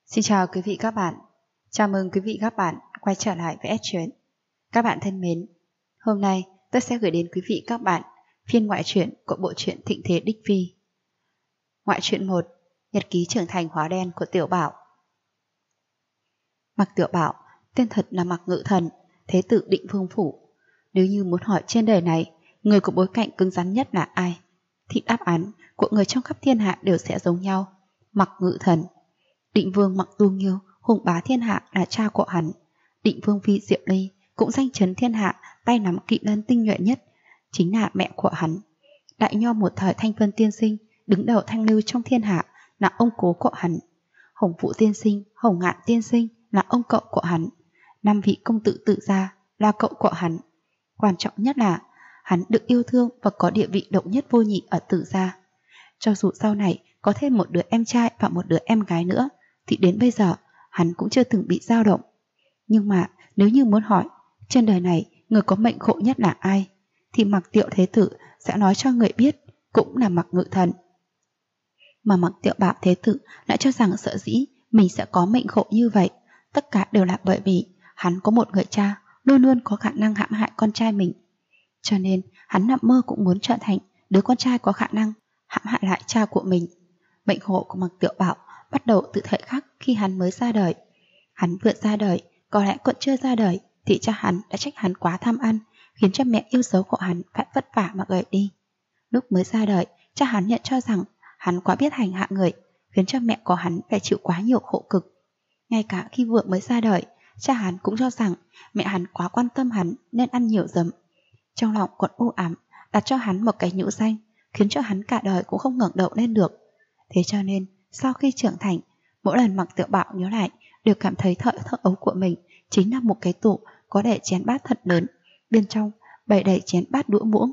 Xin chào quý vị các bạn. Chào mừng quý vị các bạn quay trở lại với S Truyện. Các bạn thân mến, hôm nay tôi sẽ gửi đến quý vị các bạn phiên ngoại truyện của bộ truyện Thịnh Thế Đích Vi. Ngoại truyện 1, Nhật ký trưởng thành hóa đen của Tiểu Bảo. Mạc Tiểu Bảo, tên thật là Mạc Ngự Thần, thế tử Định Vương Phủ. Nếu như muốn hỏi trên đời này, người có bối cảnh cứng rắn nhất là ai, thì đáp án của người trong khắp thiên hạ đều sẽ giống nhau: Mạc Ngự Thần. Định Vương Mạc Tu Nghiêu hùng bá thiên hạ là cha của hắn. Định Vương Phi Diệu Ly cũng danh chấn thiên hạ, tay nắm kỵ lân tinh nhuệ nhất, chính là mẹ của hắn. Đại nho một thời Thanh Vân tiên sinh, đứng đầu thanh lưu trong thiên hạ, là ông cố của hắn. Hồng Vũ tiên sinh, Hồng Ngạn tiên sinh là ông cậu của hắn. 5 vị công tử tự gia là cậu của hắn. Quan trọng nhất là hắn được yêu thương và có địa vị độc nhất vô nhị ở Tử gia. Cho dù sau này có thêm một đứa em trai và một đứa em gái nữa, thì đến bây giờ hắn cũng chưa từng bị dao động. Nhưng mà nếu như muốn hỏi trên đời này người có mệnh khổ nhất là ai, thì Mạc Tiểu Thế Tử sẽ nói cho người biết, cũng là Mạc Ngự Thần. Mà Mạc Tiểu Bảo Thế Tử lại cho rằng sở dĩ mình sẽ có mệnh khổ như vậy, tất cả đều là bởi vì hắn có một người cha luôn luôn có khả năng hãm hại con trai mình. Cho nên hắn nằm mơ cũng muốn trở thành đứa con trai có khả năng hãm hại lại cha của mình. Mệnh khổ của Mạc Tiểu Bảo bắt đầu từ thời khắc khi hắn mới ra đời. Hắn vừa ra đời, có lẽ còn chưa ra đời, thì cha hắn đã trách hắn quá tham ăn, khiến cho mẹ yêu dấu của hắn phải vất vả mà gầy đi. Lúc mới ra đời, cha hắn nhận cho rằng hắn quá biết hành hạ người, khiến cho mẹ của hắn phải chịu quá nhiều khổ cực. Ngay cả khi vừa mới ra đời, cha hắn cũng cho rằng mẹ hắn quá quan tâm hắn nên ăn nhiều giấm. Trong lòng còn u ám, đặt cho hắn một cái nhũ danh, khiến cho hắn cả đời cũng không ngẩng đầu lên được. Thế cho nên sau khi trưởng thành, mỗi lần Mạc Tiểu Bảo nhớ lại đều cảm thấy thợ ấu của mình chính là một cái tủ có để chén bát thật lớn, bên trong bày đầy chén bát đũa muỗng.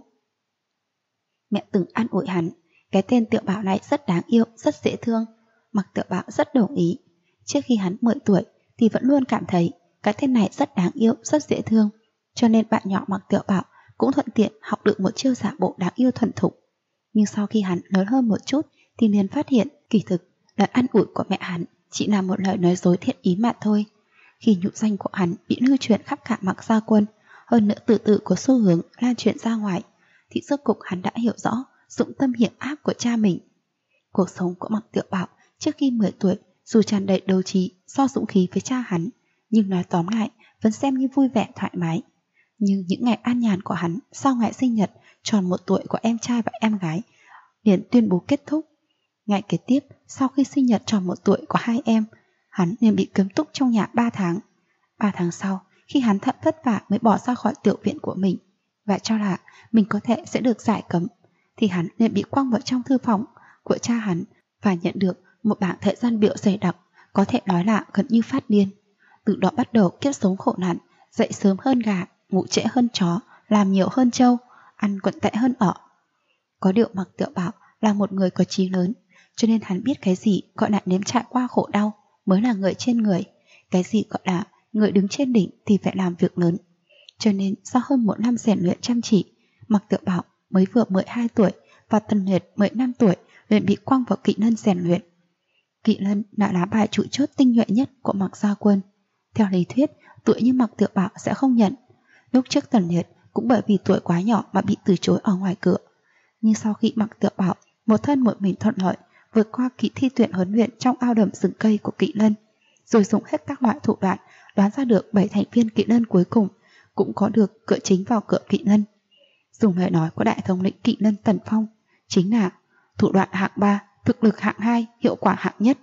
Mẹ từng an ủi hắn, cái tên Tiểu Bảo này rất đáng yêu, rất dễ thương. Mạc Tiểu Bảo rất đồng ý. Trước khi hắn 10 tuổi thì vẫn luôn cảm thấy cái tên này rất đáng yêu, rất dễ thương, cho nên bạn nhỏ Mạc Tiểu Bảo cũng thuận tiện học được một chiêu giả bộ đáng yêu thuần thục. Nhưng sau khi hắn lớn hơn một chút thì liền phát hiện kỳ thực lời an ủi của mẹ hắn chỉ là một lời nói dối thiện ý mà thôi. Khi nhũ danh của hắn bị lưu truyền khắp cả Mạc gia quân, hơn nữa từ từ có xu hướng lan truyền ra ngoài, thì rốt cục hắn đã hiểu rõ dụng tâm hiểm ác của cha mình. Cuộc sống của Mạc Tiểu Bảo trước khi 10 tuổi dù tràn đầy đấu trí do dũng khí với cha hắn, nhưng nói tóm lại vẫn xem như vui vẻ thoải mái. Nhưng những ngày an nhàn của hắn sau ngày sinh nhật tròn 1 tuổi của em trai và em gái liền tuyên bố kết thúc. Ngày kế tiếp, sau khi sinh nhật tròn 1 tuổi của hai em, hắn liền bị cấm túc trong nhà 3 tháng. 3 tháng sau, khi hắn thật vất vả mới bỏ ra khỏi tiểu viện của mình và cho là mình có thể sẽ được giải cấm, thì hắn liền bị quăng vào trong thư phòng của cha hắn và nhận được một bảng thời gian biểu dày đặc, có thể nói là gần như phát điên. Từ đó bắt đầu kiếp sống khổ nạn, dậy sớm hơn gà, ngủ trễ hơn chó, làm nhiều hơn trâu, ăn còn tệ hơn ỏ. Có điều Mạc Tiểu Bảo là một người có chí lớn, cho nên hắn biết cái gì gọi là nếm trải qua khổ đau mới là người trên người, cái gì gọi là người đứng trên đỉnh thì phải làm việc lớn. Cho nên sau hơn 1 năm rèn luyện chăm chỉ, Mạc Tiểu Bảo mới vừa 12 tuổi và Tần Liệt 15 tuổi liền bị quăng vào kỵ lân rèn luyện. Kỵ lân là lá bài trụ chốt tinh nhuệ nhất của Mạc gia quân. Theo lý thuyết, tuổi như Mạc Tiểu Bảo sẽ không nhận. Lúc trước Tần Liệt cũng bởi vì tuổi quá nhỏ mà bị từ chối ở ngoài cửa. Nhưng sau khi Mạc Tiểu Bảo một thân một mình thuận lợi vượt qua kỳ thi tuyển huấn luyện trong ao đầm rừng cây của kỵ lân, rồi dùng hết các loại thủ đoạn đoán ra được 7 thành viên kỵ lân cuối cùng cũng có được cửa chính vào cửa kỵ lân. Dùng lời nói của đại thống lĩnh kỵ lân Tần Phong, chính là thủ đoạn hạng 3, thực lực hạng 2, hiệu quả hạng nhất.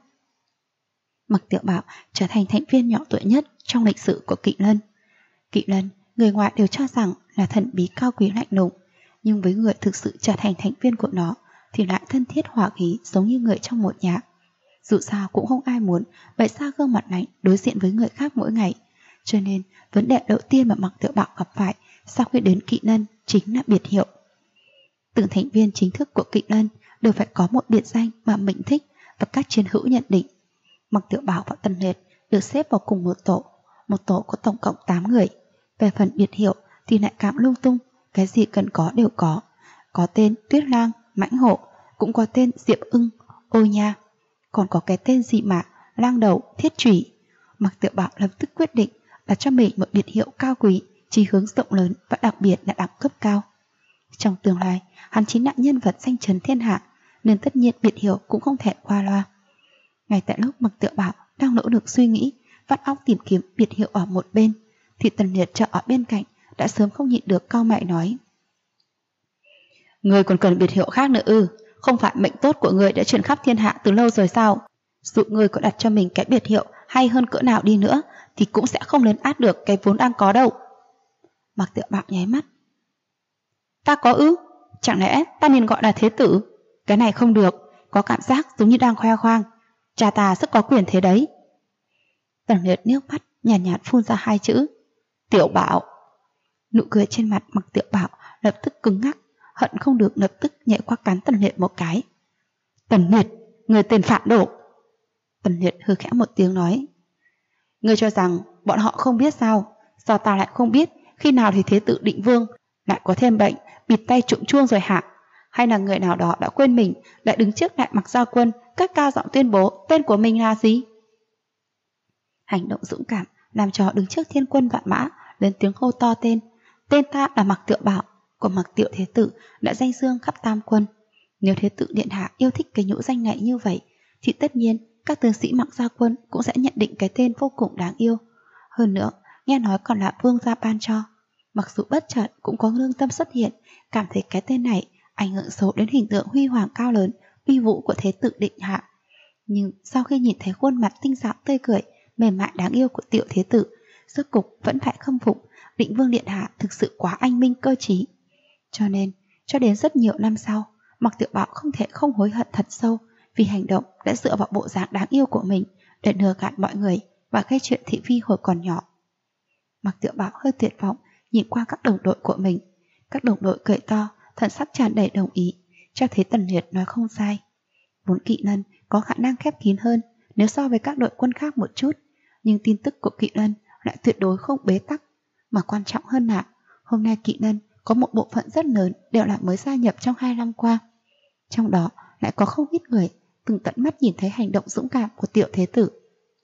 Mạc Tiểu Bảo trở thành thành viên nhỏ tuổi nhất trong lịch sử của kỵ lân. Kỵ lân, người ngoài đều cho rằng là thần bí cao quý lạnh lùng, nhưng với người thực sự trở thành thành viên của nó thì lại thân thiết hòa khí giống như người trong một nhà. Dù sao cũng không ai muốn bày ra gương mặt lạnh đối diện với người khác mỗi ngày, cho nên vấn đề đầu tiên mà Mạc Tiểu Bảo gặp phải sau khi đến kỵ lân chính là biệt hiệu. Từng thành viên chính thức của kỵ lân đều phải có một biệt danh mà mình thích và các chiến hữu nhận định. Mạc Tiểu Bảo và Tần Liệt được xếp vào cùng một tổ có tổng cộng 8 người. Về phần biệt hiệu thì lại cảm lung tung, cái gì cần có đều có. Có tên Tuyết Lang, Mãnh Hổ, cũng có tên Diệp Ưng, Ô Nha, còn có cái tên gì mà lang đầu, thiết chủy. Mạc Tiểu Bảo lập tức quyết định đặt cho mình một biệt hiệu cao quý, chí hướng rộng lớn và đặc biệt là đẳng cấp cao. Trong tương lai, hắn chính là nhân vật danh chấn thiên hạ, nên tất nhiên biệt hiệu cũng không thể qua loa. Ngay tại lúc Mạc Tiểu Bảo đang nỗ lực suy nghĩ, vắt óc tìm kiếm biệt hiệu ở một bên, thì Tần Liệt chờ ở bên cạnh đã sớm không nhịn được cau mày nói: Người còn cần biệt hiệu khác nữa ư? Không phải mệnh tốt của người đã truyền khắp thiên hạ từ lâu rồi sao? Dù người có đặt cho mình cái biệt hiệu hay hơn cỡ nào đi nữa thì cũng sẽ không lấn át được cái vốn đang có đâu. Mạc Tiểu Bảo nháy mắt: Ta có ư? Chẳng lẽ ta nên gọi là thế tử? Cái này không được, có cảm giác giống như đang khoe khoang. Cha ta rất có quyền thế đấy. Tần Liệt nước mắt nhàn nhạt phun ra hai chữ: Tiểu Bảo. Nụ cười trên mặt Mạc Tiểu Bảo lập tức cứng ngắc, hận không được lập tức nhẹ qua cắn Tần Liệt một cái. Tần Liệt, người tên phản đồ. Tần Liệt hừ khẽ một tiếng nói: Ngươi cho rằng bọn họ không biết sao? Sao ta lại không biết khi nào thì thế tử Định Vương lại có thêm bệnh bịt tay trụng chuông rồi hả? Hay là người nào đó đã quên mình lại đứng trước Đại Mạc Giao Quân cất cao giọng tuyên bố tên của mình là gì? Hành động dũng cảm làm cho đứng trước thiên quân vạn mã lên tiếng hô to tên: Tên ta là Mạc Tiểu Bảo, của Mạc Tiểu Thế Tử đã danh dương khắp tam quân. Nếu Thế Tử điện hạ yêu thích cái nhũ danh này như vậy, thì tất nhiên các tướng sĩ Mạc Gia Quân cũng sẽ nhận định cái tên vô cùng đáng yêu. Hơn nữa, nghe nói còn là vương gia ban cho. Mặc dù bất chợt cũng có lương tâm xuất hiện, cảm thấy cái tên này ảnh hưởng xấu đến hình tượng huy hoàng cao lớn, uy vũ của Thế Tử điện hạ. Nhưng sau khi nhìn thấy khuôn mặt tinh xảo tươi cười, mềm mại đáng yêu của Tiểu Thế Tử, rốt cục vẫn phải khâm phục Định Vương điện hạ thực sự quá anh minh cơ trí. Cho nên, cho đến rất nhiều năm sau, Mạc Tiểu Bảo không thể không hối hận thật sâu vì hành động đã dựa vào bộ dáng đáng yêu của mình để lừa gạt mọi người và gây chuyện thị phi hồi còn nhỏ. Mạc Tiểu Bảo hơi tuyệt vọng nhìn qua các đồng đội của mình. Các đồng đội cười to, thần sắc tràn đầy đồng ý, cho thấy Tần Liệt nói không sai. Vốn Kỵ Lân có khả năng khép kín hơn nếu so với các đội quân khác một chút, nhưng tin tức của Kỵ Lân lại tuyệt đối không bế tắc. Mà quan trọng hơn là hôm nay Kỵ Lân có một bộ phận rất lớn đều là mới gia nhập trong 2 năm qua. Trong đó lại có không ít người từng tận mắt nhìn thấy hành động dũng cảm của Tiểu Thế Tử.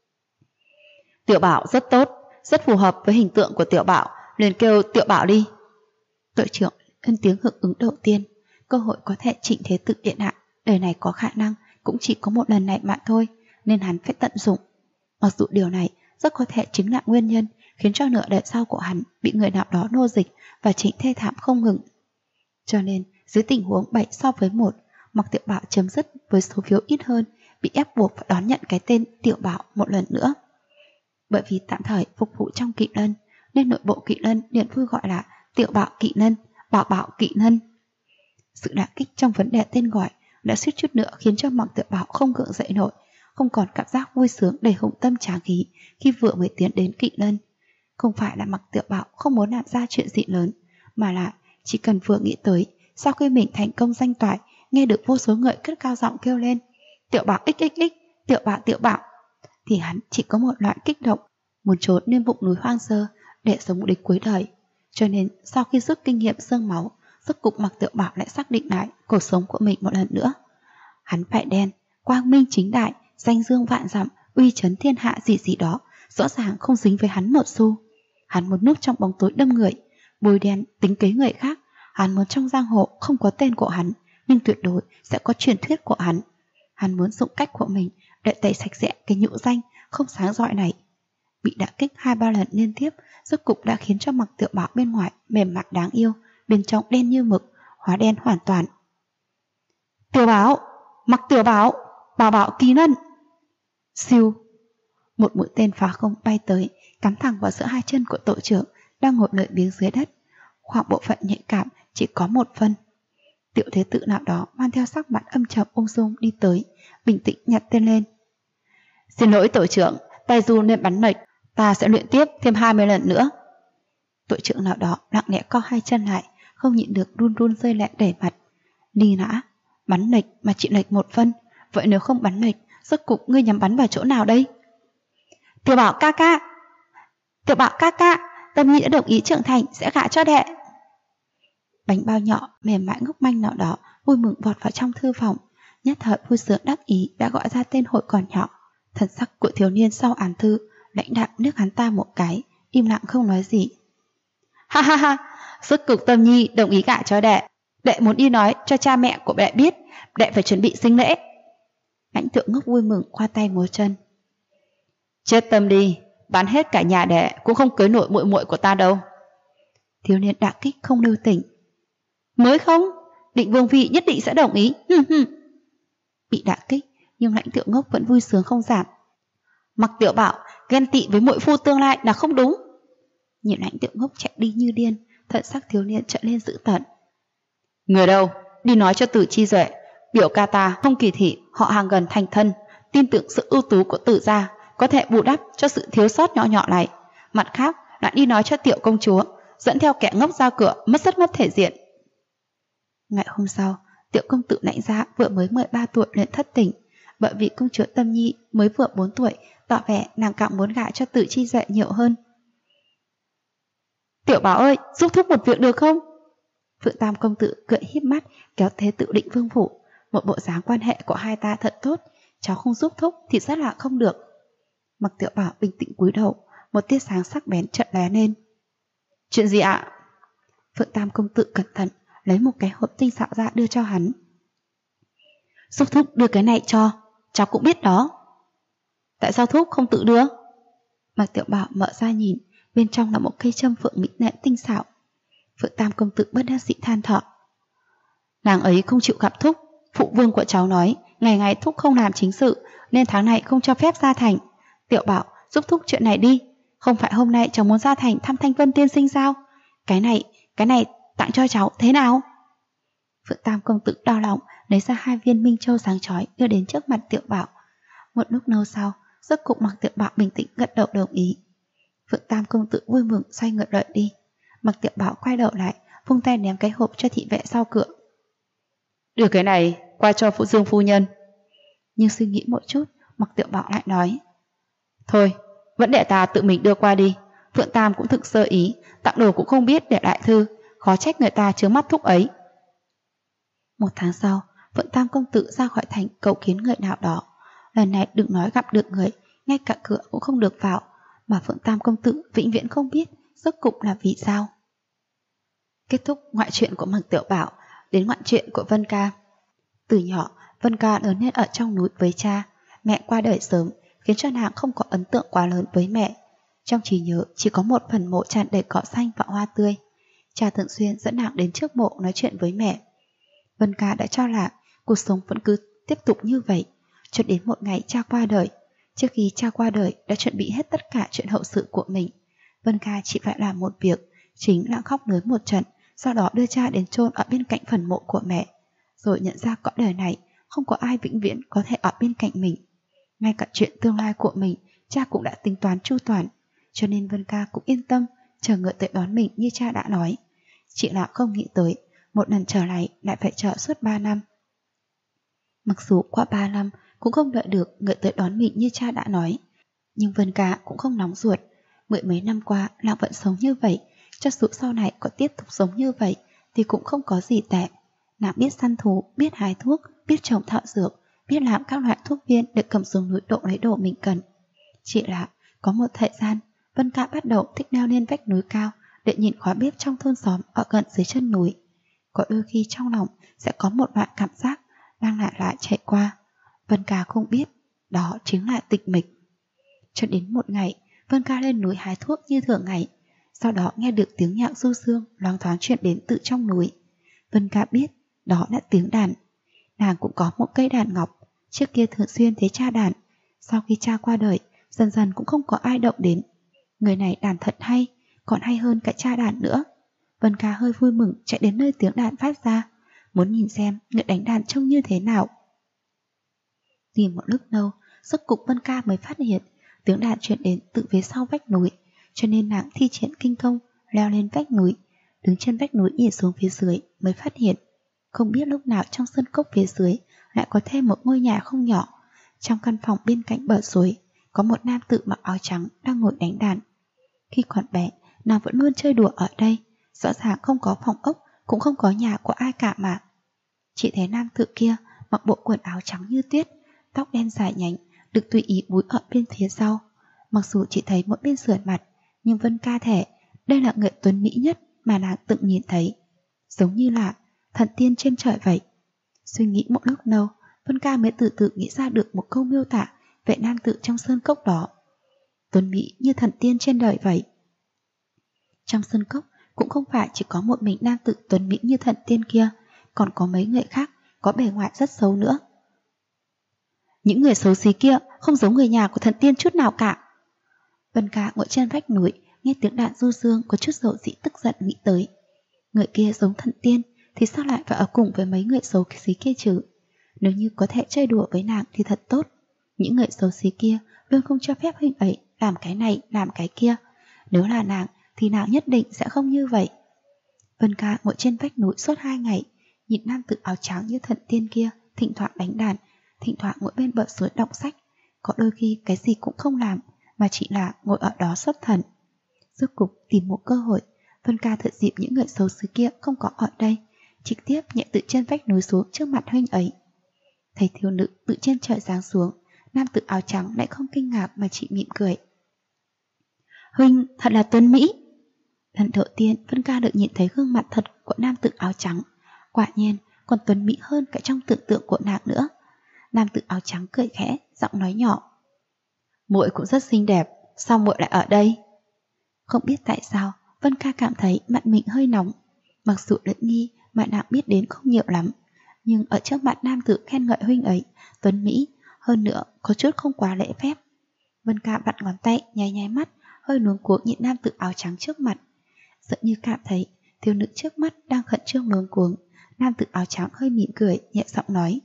Tiểu Bảo rất tốt, rất phù hợp với hình tượng của Tiểu Bảo, liền kêu Tiểu Bảo đi. Đội trưởng lên tiếng hưởng ứng đầu tiên. Cơ hội có thể Trịnh Thế Tử điện hạ đời này có khả năng cũng chỉ có một lần này mà thôi, nên hắn phải tận dụng. Mặc dù điều này rất có thể chính là nguyên nhân khiến cho nửa đời sau của hắn bị người nào đó nô dịch và Trịnh thê thảm không ngừng. Cho nên dưới tình huống 7 so với 1, Mạc Tiểu Bảo chấm dứt với số phiếu ít hơn, bị ép buộc phải đón nhận cái tên Tiểu Bảo một lần nữa. Bởi vì tạm thời phục vụ trong Kỵ Lân, nên nội bộ Kỵ Lân liền vui gọi là Tiểu Bảo Kỵ Lân, Bảo Bảo Kỵ Lân. Sự đả kích trong vấn đề tên gọi đã suýt chút nữa khiến cho Mạc Tiểu Bảo không gượng dậy nổi, không còn cảm giác vui sướng đầy hùng tâm tráng khí khi vừa mới tiến đến Kỵ Lân. Không phải là Mạc Tiểu Bảo không muốn làm ra chuyện gì lớn, mà là chỉ cần vừa nghĩ tới sau khi mình thành công danh toại, nghe được vô số người cất cao giọng kêu lên Tiểu Bảo xxx, Tiểu Bảo Tiểu Bảo, thì hắn chỉ có một loại kích động muốn trốn lên vùng núi hoang sơ để sống đến cuối đời. Cho nên sau khi rút kinh nghiệm xương máu, rốt cục Mạc Tiểu Bảo lại xác định lại cuộc sống của mình một lần nữa. Hắn phải đen, quang minh chính đại, danh dương vạn dặm, uy chấn thiên hạ gì gì đó, rõ ràng không dính với hắn một xu. Hắn muốn núp trong bóng tối đâm người, bôi đen tính kế người khác. Hắn muốn trong giang hồ không có tên của hắn, nhưng tuyệt đối sẽ có truyền thuyết của hắn. Hắn muốn dụng cách của mình để tẩy sạch sẽ cái nhũ danh không sáng rọi này. Bị đả kích 2-3 lần liên tiếp, rốt cục đã khiến cho Mạc Tiểu Bảo bên ngoài mềm mại đáng yêu, bên trong đen như mực, hóa đen hoàn toàn. Tiểu Bảo, Mạc Tiểu Bảo, Bảo Bảo Kỳ Lân. Siêu, một mũi tên phá không bay tới, cắm thẳng vào giữa hai chân của tổ trưởng đang ngồi lười biếng dưới đất. Khoảng bộ phận nhạy cảm chỉ có 1 phân. Tiểu Thế Tử nào đó mang theo sắc mặt âm trầm ung dung đi tới, bình tĩnh nhặt tên lên. Xin lỗi tổ trưởng, tay du nên bắn lệch, ta sẽ luyện tiếp thêm 20 lần nữa. Tổ trưởng nào đó lặng lẽ co hai chân lại, không nhịn được run run rơi lệ đầy mặt. Đi nã, bắn lệch mà chỉ lệch 1 phân, vậy nếu không bắn lệch, rốt cục ngươi nhắm bắn vào chỗ nào đây? Tiểu Bảo ca ca, Tiểu Bảo ca ca, Tâm Nhi đã đồng ý trưởng thành sẽ gả cho đệ. Bánh bao nhỏ mềm mại ngốc manh nào đó vui mừng vọt vào trong thư phòng, nhất thời vui sướng đắc ý đã gọi ra tên hội còn nhỏ. Thần sắc của thiếu niên sau án thư lãnh đạm nước hắn ta một cái, im lặng không nói gì. Ha ha ha, rốt cuộc Tâm Nhi đồng ý gả cho đệ. Đệ muốn đi nói cho cha mẹ của đệ biết, đệ phải chuẩn bị sinh lễ. Lãnh Tượng Ngốc vui mừng khoa tay múa chân. Chết tâm đi, bán hết cả nhà đệ cũng không cưới nổi muội muội của ta đâu. Thiếu niên đả kích không lưu tình. Mới không, Định Vương phi nhất định sẽ đồng ý. Bị đả kích nhưng Lãnh Tượng Ngốc vẫn vui sướng không giảm. Mặc Tiểu Bảo ghen tị với muội phu tương lai là không đúng. Nhìn Lãnh Tượng Ngốc chạy đi như điên, thần sắc thiếu niên trợn lên dữ tợn. Người đâu, đi nói cho Tử Chi Duệ, biểu ca ta không kỳ thị họ hàng gần thành thân, tin tưởng sự ưu tú của Tử gia có thể bù đắp cho sự thiếu sót nhỏ nhỏ này. Mặt khác lại đi nói cho Tiểu công chúa dẫn theo kẻ ngốc ra cửa rất mất thể diện. Ngày hôm sau, Tiểu công tử Lãnh gia vừa mới 13 tuổi liền thất tình, bởi vì công chúa Tâm Nhi mới vừa 4 tuổi, tỏ vẻ nàng càng muốn gả cho Tử Chi Duệ nhiều hơn. Tiểu Bảo ơi, giúp thúc một việc được không? Phượng Tam công tử cười híp mắt kéo Thế Tử Định Vương phủ, một bộ dáng quan hệ của hai ta thật tốt, cháu không giúp thúc thì rất là không được. Mặc Tiểu Bảo bình tĩnh cúi đầu, một tia sáng sắc bén chợt lóe lên. Chuyện gì ạ? Phượng Tam công tử cẩn thận lấy một cái hộp tinh xảo ra đưa cho hắn. Giúp thúc đưa cái này cho, cháu cũng biết đó. Tại sao thúc không tự đưa? Mặc Tiểu Bảo mở ra nhìn, bên trong là một cây châm phượng mỹ nện tinh xảo. Phượng Tam công tử bất đắc dĩ than thở. Nàng ấy không chịu gặp thúc, phụ vương của cháu nói ngày ngày thúc không làm chính sự nên tháng này không cho phép ra thành. Tiểu Bảo giúp thúc chuyện này đi, không phải hôm nay cháu muốn ra thành thăm Thanh Vân tiên sinh sao? Cái này tặng cho cháu thế nào? Phượng Tam công tử đau lòng lấy ra 2 viên minh châu sáng chói đưa đến trước mặt Tiểu Bảo. Một lúc lâu sau, rốt cục Mặc Tiểu Bảo bình tĩnh gật đầu đồng ý. Phượng Tam công tử vui mừng xoay người đợi đi. Mặc Tiểu Bảo quay đầu lại, vung tay ném cái hộp cho thị vệ sau cửa. Đưa cái này qua cho phụ Dương phu nhân. Nhưng suy nghĩ một chút, Mặc Tiểu Bảo lại nói. Thôi, vẫn để ta tự mình đưa qua đi. Phượng Tam cũng thực sơ ý, tặng đồ cũng không biết để lại thư, khó trách người ta chướng mắt thúc ấy. 1 tháng sau, Phượng Tam công tử ra khỏi thành cầu kiến người nào đó. Lần này đừng nói gặp được người, ngay cả cửa cũng không được vào, mà Phượng Tam công tử vĩnh viễn không biết rốt cục là vì sao. Kết thúc ngoại truyện của Mặc Tiểu Bảo, đến ngoại truyện của Vân Ca. Từ nhỏ, Vân Ca lớn lên ở trong núi với cha. Mẹ qua đời sớm khiến cho nàng không có ấn tượng quá lớn với mẹ. Trong trí nhớ chỉ có một phần mộ tràn đầy cỏ xanh và hoa tươi. Cha thường xuyên dẫn nàng đến trước mộ nói chuyện với mẹ. Vân Ca đã cho là cuộc sống vẫn cứ tiếp tục như vậy, cho đến một ngày cha qua đời. Trước khi cha qua đời đã chuẩn bị hết tất cả chuyện hậu sự của mình. Vân Ca chỉ phải làm một việc, chính là khóc nới một trận, sau đó đưa cha đến chôn ở bên cạnh phần mộ của mẹ. Rồi nhận ra cõi đời này không có ai vĩnh viễn có thể ở bên cạnh mình. Ngay cả chuyện tương lai của mình, cha cũng đã tính toán chu toàn, cho nên Vân Ca cũng yên tâm chờ người tới đón mình như cha đã nói. Chỉ là không nghĩ tới một lần trở lại phải chờ suốt 3 năm. Mặc dù qua 3 năm cũng không đợi được người tới đón mình như cha đã nói, nhưng Vân Ca cũng không nóng ruột. 10 mấy năm qua nàng vẫn sống như vậy, cho dù sau này có tiếp tục sống như vậy thì cũng không có gì tệ. Nàng biết săn thú, biết hái thuốc, biết trồng thảo dược, biết làm các loại thuốc viên để cầm xuống núi độ lấy đồ mình cần. Chỉ là có một thời gian Vân Ca bắt đầu thích leo lên vách núi cao để nhìn khói bếp trong thôn xóm ở gần dưới chân núi. Có đôi khi trong lòng sẽ có một loại cảm giác đang lại chạy qua. Vân Ca không biết đó chính là tịch mịch. Cho đến một ngày Vân Ca lên núi hái thuốc như thường ngày, sau đó nghe được tiếng nhạc du dương loáng thoáng truyền đến từ trong núi. Vân Ca biết đó là tiếng đàn. Nàng cũng có một cây đàn ngọc, trước kia thường xuyên thấy cha đàn. Sau khi cha qua đời, dần dần cũng không có ai động đến. Người này đàn thật hay, còn hay hơn cả cha đàn nữa. Vân Ca hơi vui mừng chạy đến nơi tiếng đàn phát ra, muốn nhìn xem người đánh đàn trông như thế nào. Tìm một lúc lâu, rốt cục Vân Ca mới phát hiện tiếng đàn truyền đến từ phía sau vách núi, cho nên nàng thi triển kinh công leo lên vách núi, đứng trên vách núi nhìn xuống phía dưới mới phát hiện không biết lúc nào trong sân cốc phía dưới lại có thêm một ngôi nhà không nhỏ. Trong căn phòng bên cạnh bờ suối có một nam tử mặc áo trắng đang ngồi đánh đàn. Khi còn bé, nàng vẫn luôn chơi đùa ở đây, rõ ràng không có phòng ốc, cũng không có nhà của ai cả mà. Chỉ thấy nam tử kia mặc bộ quần áo trắng như tuyết, tóc đen dài nhánh, được tùy ý búi ở bên phía sau. Mặc dù chỉ thấy một bên sườn mặt, nhưng Vân Ca thể đây là người tuấn mỹ nhất mà nàng từng nhìn thấy, giống như là thần tiên trên trời vậy. Suy nghĩ một lúc lâu, Vân Ca mới từ từ nghĩ ra được một câu miêu tả về nam tử trong sơn cốc đó. Tuấn mỹ như thần tiên trên đời vậy. Trong sơn cốc cũng không phải chỉ có một mình nam tử tuấn mỹ như thần tiên kia, còn có mấy người khác có bề ngoài rất xấu nữa. Những người xấu xí kia không giống người nhà của thần tiên chút nào cả. Vân Ca ngồi trên vách núi, nghe tiếng đàn du dương có chút dầu dĩ tức giận nghĩ tới. Người kia giống thần tiên thì sao lại phải ở cùng với mấy người xấu xí kia chứ? Nếu như có thể chơi đùa với nàng thì thật tốt. Những người xấu xí kia luôn không cho phép huynh ấy làm cái này làm cái kia. Nếu là nàng thì nàng nhất định sẽ không như vậy. Vân Ca ngồi trên vách núi suốt 2 ngày, nhìn nam tử áo trắng như thần tiên kia thỉnh thoảng đánh đàn, thỉnh thoảng ngồi bên bờ suối đọc sách. Có đôi khi cái gì cũng không làm, mà chỉ là ngồi ở đó xuất thần. Rốt cục tìm một cơ hội, Vân Ca thừa dịp những người xấu xí kia không có ở đây, trực tiếp nhẹ từ trên vách núi xuống trước mặt huynh ấy. Thấy thiếu nữ từ trên trời giáng xuống, nam tử áo trắng lại không kinh ngạc mà chỉ mỉm cười. Huynh thật là tuấn mỹ. Lần đầu tiên Vân Ca được nhìn thấy gương mặt thật của nam tử áo trắng, quả nhiên còn tuấn mỹ hơn cả trong tưởng tượng của nàng nữa. Nam tử áo trắng cười khẽ, giọng nói nhỏ. Muội cũng rất xinh đẹp, sao muội lại ở đây? Không biết tại sao, Vân Ca cảm thấy mặt mình hơi nóng. Mặc dù lẫn nghi mà nàng biết đến không nhiều lắm, nhưng ở trước mặt nam tử khen ngợi huynh ấy tuấn mỹ, hơn nữa có chút không quá lễ phép. Vân Ca vặn ngón tay, nháy nháy mắt, hơi luống cuống nhìn nam tử áo trắng trước mặt. Dường như cảm thấy thiếu nữ trước mắt đang khẩn trương luống cuống, nam tử áo trắng hơi mỉm cười, nhẹ giọng nói.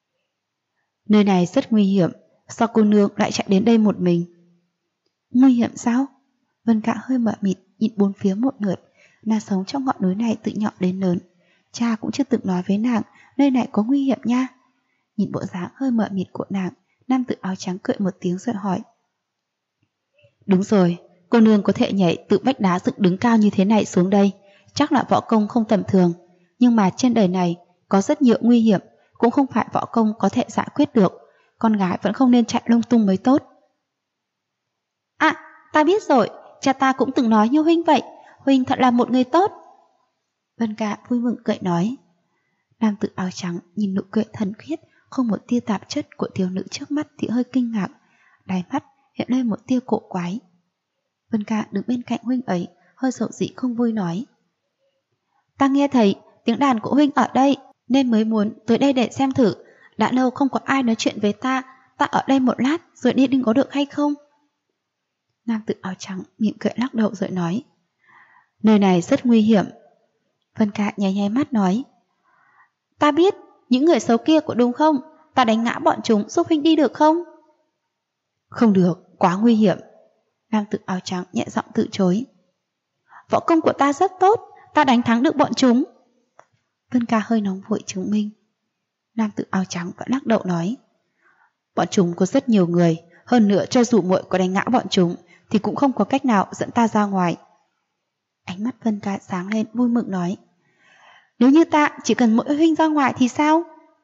Nơi này rất nguy hiểm, sao cô nương lại chạy đến đây một mình? Nguy hiểm sao? Vân Ca hơi mờ mịt nhìn bốn phía một lượt. Nàng sống trong ngọn núi này từ nhỏ đến lớn, cha cũng chưa từng nói với nàng nơi này có nguy hiểm nha. Nhìn bộ dáng hơi mờ mịt của nàng, nam tử áo trắng cười một tiếng rồi hỏi. Đúng rồi, cô nương có thể nhảy từ vách đá dựng đứng cao như thế này xuống đây, chắc là võ công không tầm thường. Nhưng mà trên đời này có rất nhiều nguy hiểm, cũng không phải võ công có thể giải quyết được. Con gái vẫn không nên chạy lung tung mới tốt. À, ta biết rồi, cha ta cũng từng nói như huynh vậy, huynh thật là một người tốt. Vân Ca vui mừng cười nói. Nam tử áo trắng nhìn nụ cười thần khiết, không một tia tạp chất của thiếu nữ trước mắt thì hơi kinh ngạc, đáy mắt hiện lên một tia cổ quái. Vân Ca đứng bên cạnh huynh ấy, hơi dậu dĩ không vui nói. Ta nghe thấy tiếng đàn của huynh ở đây, nên mới muốn tới đây để xem thử. Đã lâu không có ai nói chuyện với ta ở đây một lát rồi đi có được hay không? Nam tử áo trắng mỉm cười lắc đầu rồi nói. Nơi này rất nguy hiểm. Vân Ca nháy nháy mắt nói. Ta biết, những người xấu kia của đúng không? Ta đánh ngã bọn chúng giúp huynh đi được không? Không được, quá nguy hiểm. Nam tử áo trắng nhẹ giọng từ chối. Võ công của ta rất tốt, ta đánh thắng được bọn chúng. Vân Ca hơi nóng vội chứng minh. Nam tử áo trắng vẫn lắc đầu nói. Bọn chúng có rất nhiều người, hơn nữa cho dù muội có đánh ngã bọn chúng thì cũng không có cách nào dẫn ta ra ngoài. Ánh mắt Vân Ca sáng lên vui mừng nói. Nếu như ta chỉ cần mỗi huynh ra ngoài thì sao?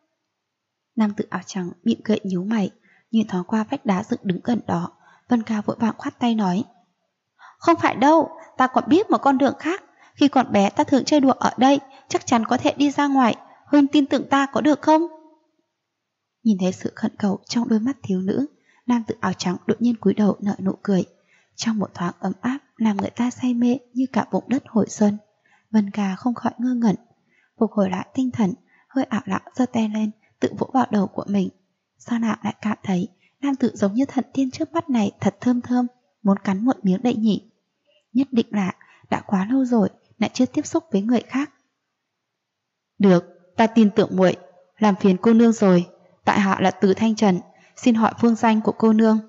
Nam tử áo trắng mỉm cười nhíu mày, nhìn thoáng qua vách đá dựng đứng gần đó. Vân Ca vội vàng khoát tay nói. Không phải đâu, ta còn biết một con đường khác. Khi còn bé ta thường chơi đùa ở đây, chắc chắn có thể đi ra ngoài. Huynh tin tưởng ta có được không? Nhìn thấy sự khẩn cầu trong đôi mắt thiếu nữ, nam tử áo trắng đột nhiên cúi đầu nở nụ cười. Trong một thoáng ấm áp làm người ta say mê như cả vùng đất hồi xuân. Vân Ca không khỏi ngơ ngẩn, phục hồi lại tinh thần, hơi ảo não giơ tay lên, tự vỗ vào đầu của mình. Sao nào lại cảm thấy nam tử giống như thần tiên trước mắt này thật thơm thơm, muốn cắn một miếng đậy nhỉ. Nhất định là đã quá lâu rồi lại chưa tiếp xúc với người khác. Được, ta tin tưởng muội, làm phiền cô nương rồi. Tại hạ là Từ Thanh Trần, xin hỏi phương danh của cô nương.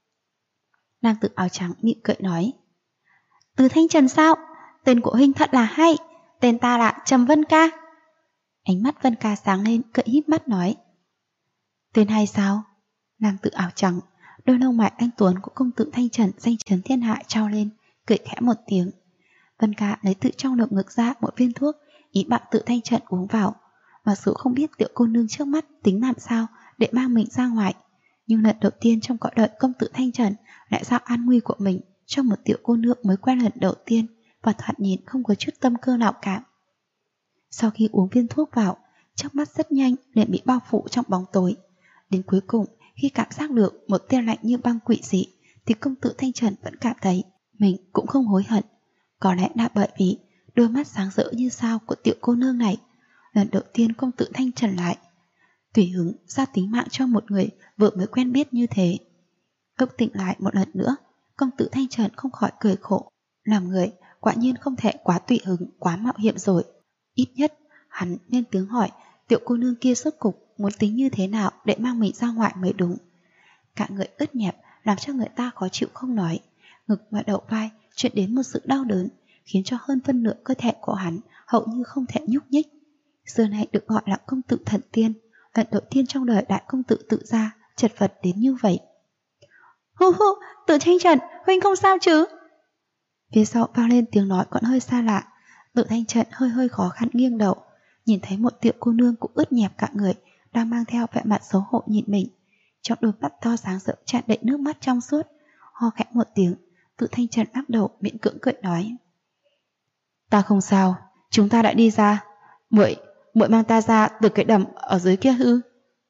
Nam tử áo trắng mỉm cười nói. Từ Thanh Trần sao? Tên của huynh thật là hay. Tên ta là Trầm Vân Ca. Ánh mắt Vân Ca sáng lên, cười híp mắt nói. Tên hay sao? Nam tử áo trắng, đôi lông mày anh tuấn của công tử Thanh Trần danh chấn thiên hạ trao lên, cười khẽ một tiếng. Vân Ca lấy tự trong lồng ngực ra một viên thuốc, ý bảo Tự Thanh Trần uống vào. Mặc dù không biết tiểu cô nương trước mắt tính làm sao để mang mình ra ngoài, Nhưng lần đầu tiên trong cõi đời công tử Thanh Trần lại giao an nguy của mình cho một tiểu cô nương mới quen lần đầu tiên và thoạt nhìn không có chút tâm cơ nào cả. Sau khi uống viên thuốc vào, chớp mắt rất nhanh liền bị bao phủ trong bóng tối. Đến cuối cùng, khi cảm giác được một tia lạnh như băng quỷ dị, thì công tử Thanh Trần vẫn cảm thấy mình cũng không hối hận. Có lẽ là bởi vì đôi mắt sáng rỡ như sao của tiểu cô nương này, lần đầu tiên công tử Thanh Trần lại tùy hứng ra tính mạng cho một người vừa mới quen biết như thế. Lúc tỉnh lại một lần nữa, công tử Thanh Trần không khỏi cười khổ. Làm người quả nhiên không thể quá tùy hứng, quá mạo hiểm rồi. Ít nhất hắn nên tiếng hỏi tiểu cô nương kia rốt cục muốn tính như thế nào để mang mình ra ngoài mới đúng. Cả người ướt nhẹp làm cho người ta khó chịu không nói. Ngực và đầu vai chuyển đến một sự đau đớn, khiến cho hơn phân nửa cơ thể của hắn hầu như không thể nhúc nhích. Xưa nay được gọi là công tử thần tiên, lần đầu tiên trong đời đại công tử tự ra chật vật đến như vậy. Hu hu, Tử Thanh Trần, huynh không sao chứ? Phía sau vang lên tiếng nói còn hơi xa lạ. Tử Thanh Trần hơi khó khăn nghiêng đầu, nhìn thấy một tiểu cô nương cũng ướt nhẹp cả người, đang mang theo vẻ mặt xấu hổ nhìn mình. Trong đôi mắt to sáng rỡ tràn đầy nước mắt trong suốt. Ho khẽ một tiếng, Tử Thanh Trần lắc đầu miễn cưỡng cười nói: Ta không sao, chúng ta đã đi ra. Muội mang ta ra từ cái đầm ở dưới kia ư?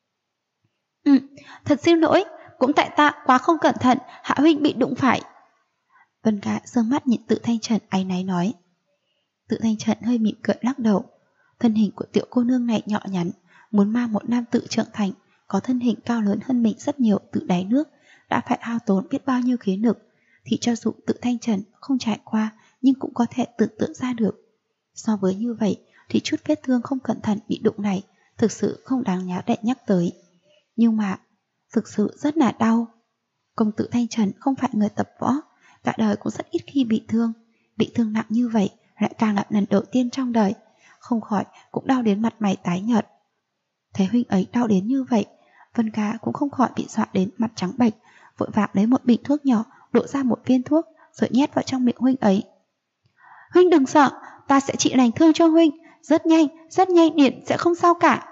Thật xin lỗi, cũng tại ta quá không cẩn thận, hạ huynh bị đụng phải. Vân Ca giương mắt nhìn Tự Thanh Trần áy náy nói. Tự Thanh Trần hơi mỉm cười lắc đầu. Thân hình của tiểu cô nương này nhỏ nhắn, muốn mang một nam tử trưởng thành có thân hình cao lớn hơn mình rất nhiều từ đáy nước, đã phải hao tốn biết bao nhiêu khí lực, thì cho dù Tự Thanh Trần không trải qua nhưng cũng có thể tưởng tượng ra được. So với như vậy thì chút vết thương không cẩn thận bị đụng này thực sự không đáng nháo để nhắc tới. Nhưng mà thực sự rất là đau. Công tử Thanh Trần không phải người tập võ, cả đời cũng rất ít khi bị thương. Bị thương nặng như vậy lại càng là lần đầu tiên trong đời, không khỏi cũng đau đến mặt mày tái nhợt. Thấy huynh ấy đau đến như vậy, Vân Ca cũng không khỏi bị dọa đến mặt trắng bệch, vội vàng lấy một bình thuốc nhỏ đổ ra một viên thuốc rồi nhét vào trong miệng huynh ấy. Huynh đừng sợ, ta sẽ trị lành thương cho huynh, rất nhanh điện sẽ không sao cả.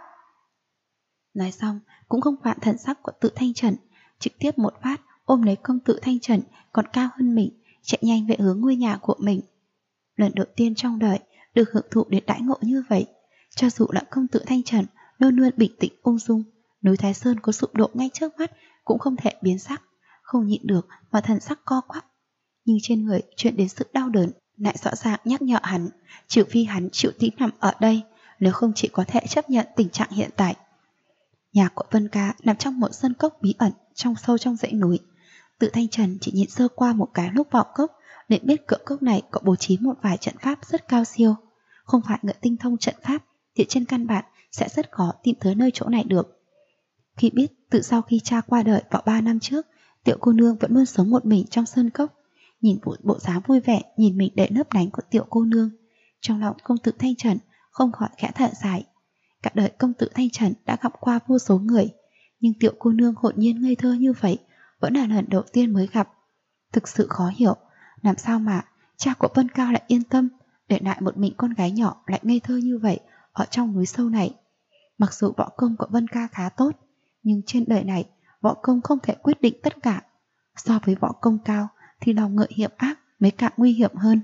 Nói xong cũng không quản thần sắc của Tự Thanh Trần, trực tiếp một phát ôm lấy công tử Thanh Trần còn cao hơn mình, chạy nhanh về hướng ngôi nhà của mình. Lần đầu tiên trong đời được hưởng thụ đến đãi ngộ như vậy, cho dù là công tử Thanh Trần luôn luôn bình tĩnh ung dung, núi Thái Sơn có sụp đổ ngay trước mắt cũng không thể biến sắc, không nhịn được mà thần sắc co quắp. Nhưng trên người chuyện đến sự đau đớn lại rõ ràng nhắc nhở hắn, trừ phi hắn chịu tĩnh nằm ở đây, nếu không chỉ có thể chấp nhận tình trạng hiện tại. Nhà của Vân Ca nằm trong một sân cốc bí ẩn trong sâu trong dãy núi. Tự Thanh Trần chỉ nhìn sơ qua một cái lúc vào cốc để biết cửa cốc này có bố trí một vài trận pháp rất cao siêu. Không phải người tinh thông trận pháp thì trên căn bản sẽ rất khó tìm tới nơi chỗ này được. Khi biết từ sau khi cha qua đời vào 3 năm trước, tiểu cô nương vẫn luôn sống một mình trong sân cốc, nhìn bộ dáng vui vẻ nhìn mình để nấp lánh của tiểu cô nương, trong lòng công tử Thanh Trần không khỏi khẽ thở dài. Cả đời công tử Thanh Trần đã gặp qua vô số người, nhưng tiểu cô nương hồn nhiên ngây thơ như vậy vẫn là lần đầu tiên mới gặp. Thực sự khó hiểu, làm sao mà cha của Vân Cao lại yên tâm để lại một mình con gái nhỏ lại ngây thơ như vậy ở trong núi sâu này. Mặc dù võ công của Vân Ca khá tốt, nhưng trên đời này võ công không thể quyết định tất cả. So với võ công cao thì lòng ngợi hiểm ác mới càng nguy hiểm hơn.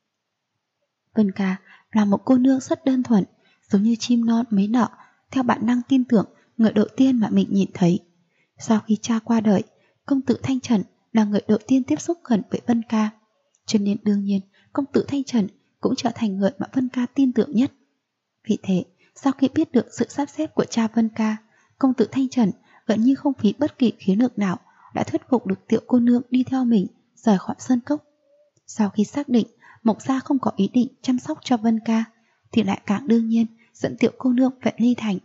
Vân Ca là một cô nương rất đơn thuần, giống như chim non mấy nọ, theo bản năng tin tưởng người đầu tiên mà mình nhìn thấy. Sau khi cha qua đời, công tử Thanh Trần là người đầu tiên tiếp xúc gần với Vân Ca, cho nên đương nhiên công tử Thanh Trần cũng trở thành người mà Vân Ca tin tưởng nhất. Vì thế, sau khi biết được sự sắp xếp của cha Vân Ca, công tử Thanh Trần gần như không phí bất kỳ khí lực nào đã thuyết phục được tiểu cô nương đi theo mình rời khỏi sân cốc. Sau khi xác định Mộc Gia không có ý định chăm sóc cho Vân Ca, thì lại càng đương nhiên dẫn tiểu cô nương về Ly Thành.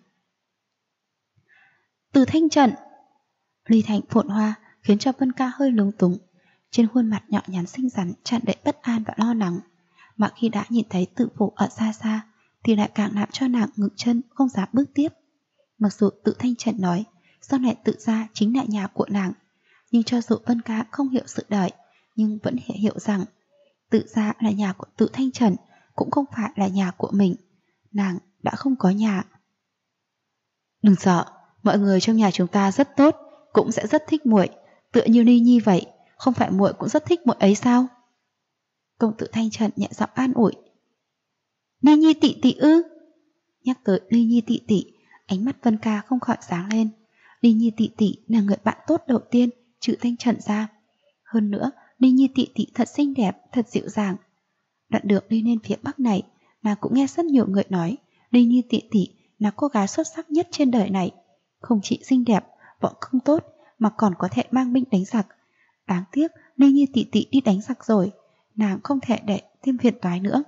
Từ Thanh Trần, Ly Thành phồn hoa khiến cho Vân Ca hơi lúng túng, trên khuôn mặt nhỏ nhắn xinh xắn tràn đầy bất an và lo lắng. Mà khi đã nhìn thấy Tự Phủ ở xa xa thì lại càng làm cho nàng ngừng chân không dám bước tiếp. Mặc dù Tự Thanh Trần nói sau này Tự gia chính là nhà của nàng, nhưng cho dù Vân Ca không hiểu sự đời, nhưng vẫn hiểu rằng Tự gia là nhà của Tự Thanh Trần, cũng không phải là nhà của mình. Nàng đã không có nhà. Đừng sợ, mọi người trong nhà chúng ta rất tốt, cũng sẽ rất thích muội, tựa như Ly Nhi vậy, không phải muội cũng rất thích muội ấy sao? Công tử Thanh Trần nhẹ giọng an ủi. Ly Nhi tị tị ư? Nhắc tới Ly Nhi tị tị, ánh mắt Vân Ca không khỏi sáng lên. Ly Nhi tị tị là người bạn tốt đầu tiên trừ Thanh Trần ra. Hơn nữa, Ly Nhi tị tị thật xinh đẹp, thật dịu dàng. Đoạn đường đi lên phía bắc này, nàng cũng nghe rất nhiều người nói Ly Nhi tị tị là cô gái xuất sắc nhất trên đời này. Không chỉ xinh đẹp, võ công tốt, mà còn có thể mang binh đánh giặc. Đáng tiếc, Ly Nhi tị tị đi đánh giặc rồi, nàng không thể để thêm phiền toái nữa.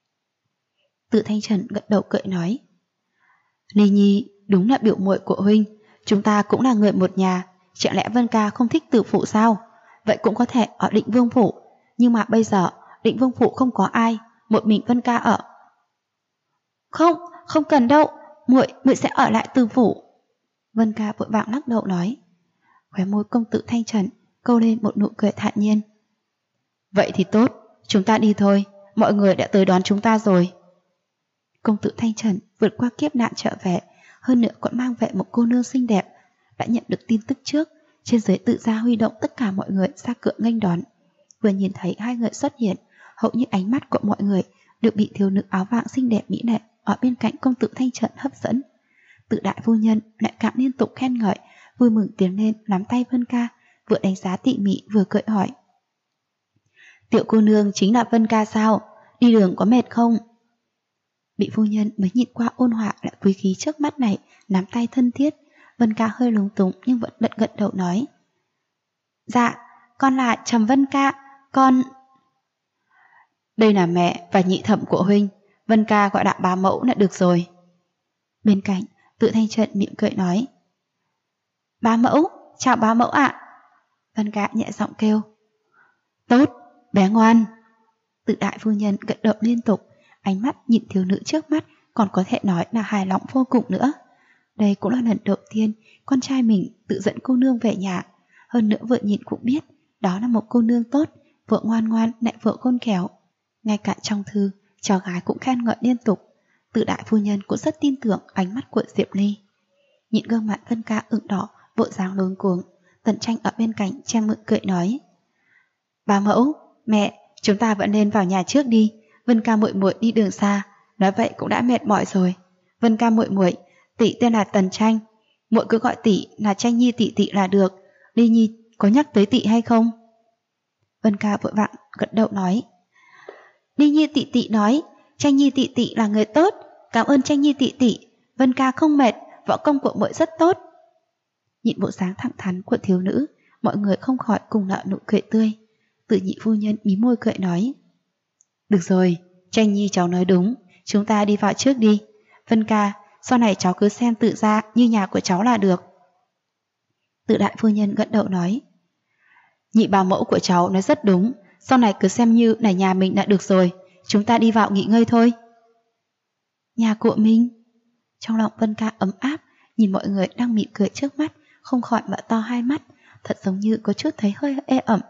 Tự Thanh Trần gật đầu cười nói. Ly Nhi đúng là biểu muội của huynh, chúng ta cũng là người một nhà, chẳng lẽ Vân Ca không thích Tử Phủ sao? Vậy cũng có thể ở Định Vương Phủ, nhưng mà bây giờ Định Vương Phủ không có ai, một mình Vân Ca ở. Không, không cần đâu, muội sẽ ở lại Tử Phủ. Vân Ca vội vàng lắc đầu nói. Khóe môi công tử Thanh Trần câu lên một nụ cười thản nhiên. Vậy thì tốt, chúng ta đi thôi, mọi người đã tới đón chúng ta rồi. Công tử Thanh Trần vượt qua kiếp nạn trở về, hơn nữa còn mang về một cô nương xinh đẹp. Đã nhận được tin tức trước, trên dưới tự ra huy động tất cả mọi người ra cửa nghênh đón. Vừa nhìn thấy hai người xuất hiện, hầu như ánh mắt của mọi người đều bị thiếu nữ áo vàng xinh đẹp mỹ lệ ở bên cạnh công tử Thanh Trần hấp dẫn. Tự đại phu nhân lại cảm liên tục khen ngợi, vui mừng tiến lên nắm tay Vân Ca, vừa đánh giá tỉ mỉ vừa cười hỏi. Tiểu cô nương chính là Vân Ca sao? Đi đường có mệt không? Bị phu nhân mới nhìn qua ôn hòa lại quý khí trước mắt này, nắm tay thân thiết. Vân Ca hơi lúng túng nhưng vẫn gật đầu nói. Dạ, con là Trầm Vân Ca, con... Đây là mẹ và nhị thẩm của huynh, Vân Ca gọi đại bá mẫu là được rồi. Bên cạnh, Tự Thanh Trần miệng cười nói. Bá mẫu, chào bá mẫu ạ. Vân Ca nhẹ giọng kêu. Tốt, bé ngoan. Tự đại phu nhân gật đầu liên tục, ánh mắt nhìn thiếu nữ trước mắt còn có thể nói là hài lòng vô cùng nữa. Đây cũng là lần đầu tiên con trai mình tự dẫn cô nương về nhà. Hơn nữa vợ nhìn cũng biết đó là một cô nương tốt, vợ ngoan ngoan lại vợ khôn khéo. Ngay cả trong thư, cháu gái cũng khen ngợi liên tục. Tự đại phu nhân cũng rất tin tưởng ánh mắt của Diệp Ly. Nhìn gương mặt Vân Ca ửng đỏ, vội dáng luống cuống, Tần Tranh ở bên cạnh che miệng cười nói. Bá mẫu, mẹ, chúng ta vẫn nên vào nhà trước đi. Vân Ca muội muội đi đường xa, nói vậy cũng đã mệt mỏi rồi. Vân Ca muội muội, tỷ tên là Tần Tranh, muội cứ gọi tỷ là Tranh Nhi tỷ tỷ là được. Ly Nhi có nhắc tới tỷ hay không? Vân Ca vội vàng gật đầu nói. Ly Nhi tỷ tỷ nói, Tranh Nhi tỷ tỷ là người tốt, cảm ơn Tranh Nhi tỷ tỷ. Vân Ca không mệt, võ công của muội rất tốt. Nhìn bộ dáng thẳng thắn của thiếu nữ, mọi người không khỏi cùng nở nụ cười tươi. Tự nhị phu nhân mí môi cười nói. Được rồi, Tranh Nhi cháu nói đúng, chúng ta đi vào trước đi. Vân Ca, sau này cháu cứ xem Tự gia như nhà của cháu là được. Tự đại phu nhân gật đầu nói. Nhị bà mẫu của cháu nói rất đúng, sau này cứ xem như là nhà mình đã được rồi, chúng ta đi vào nghỉ ngơi thôi. Nhà của mình? Trong lòng Vân Ca ấm áp, nhìn mọi người đang mỉm cười trước mắt, không khỏi mở to hai mắt, thật giống như có chút thấy hơi ê ẩm.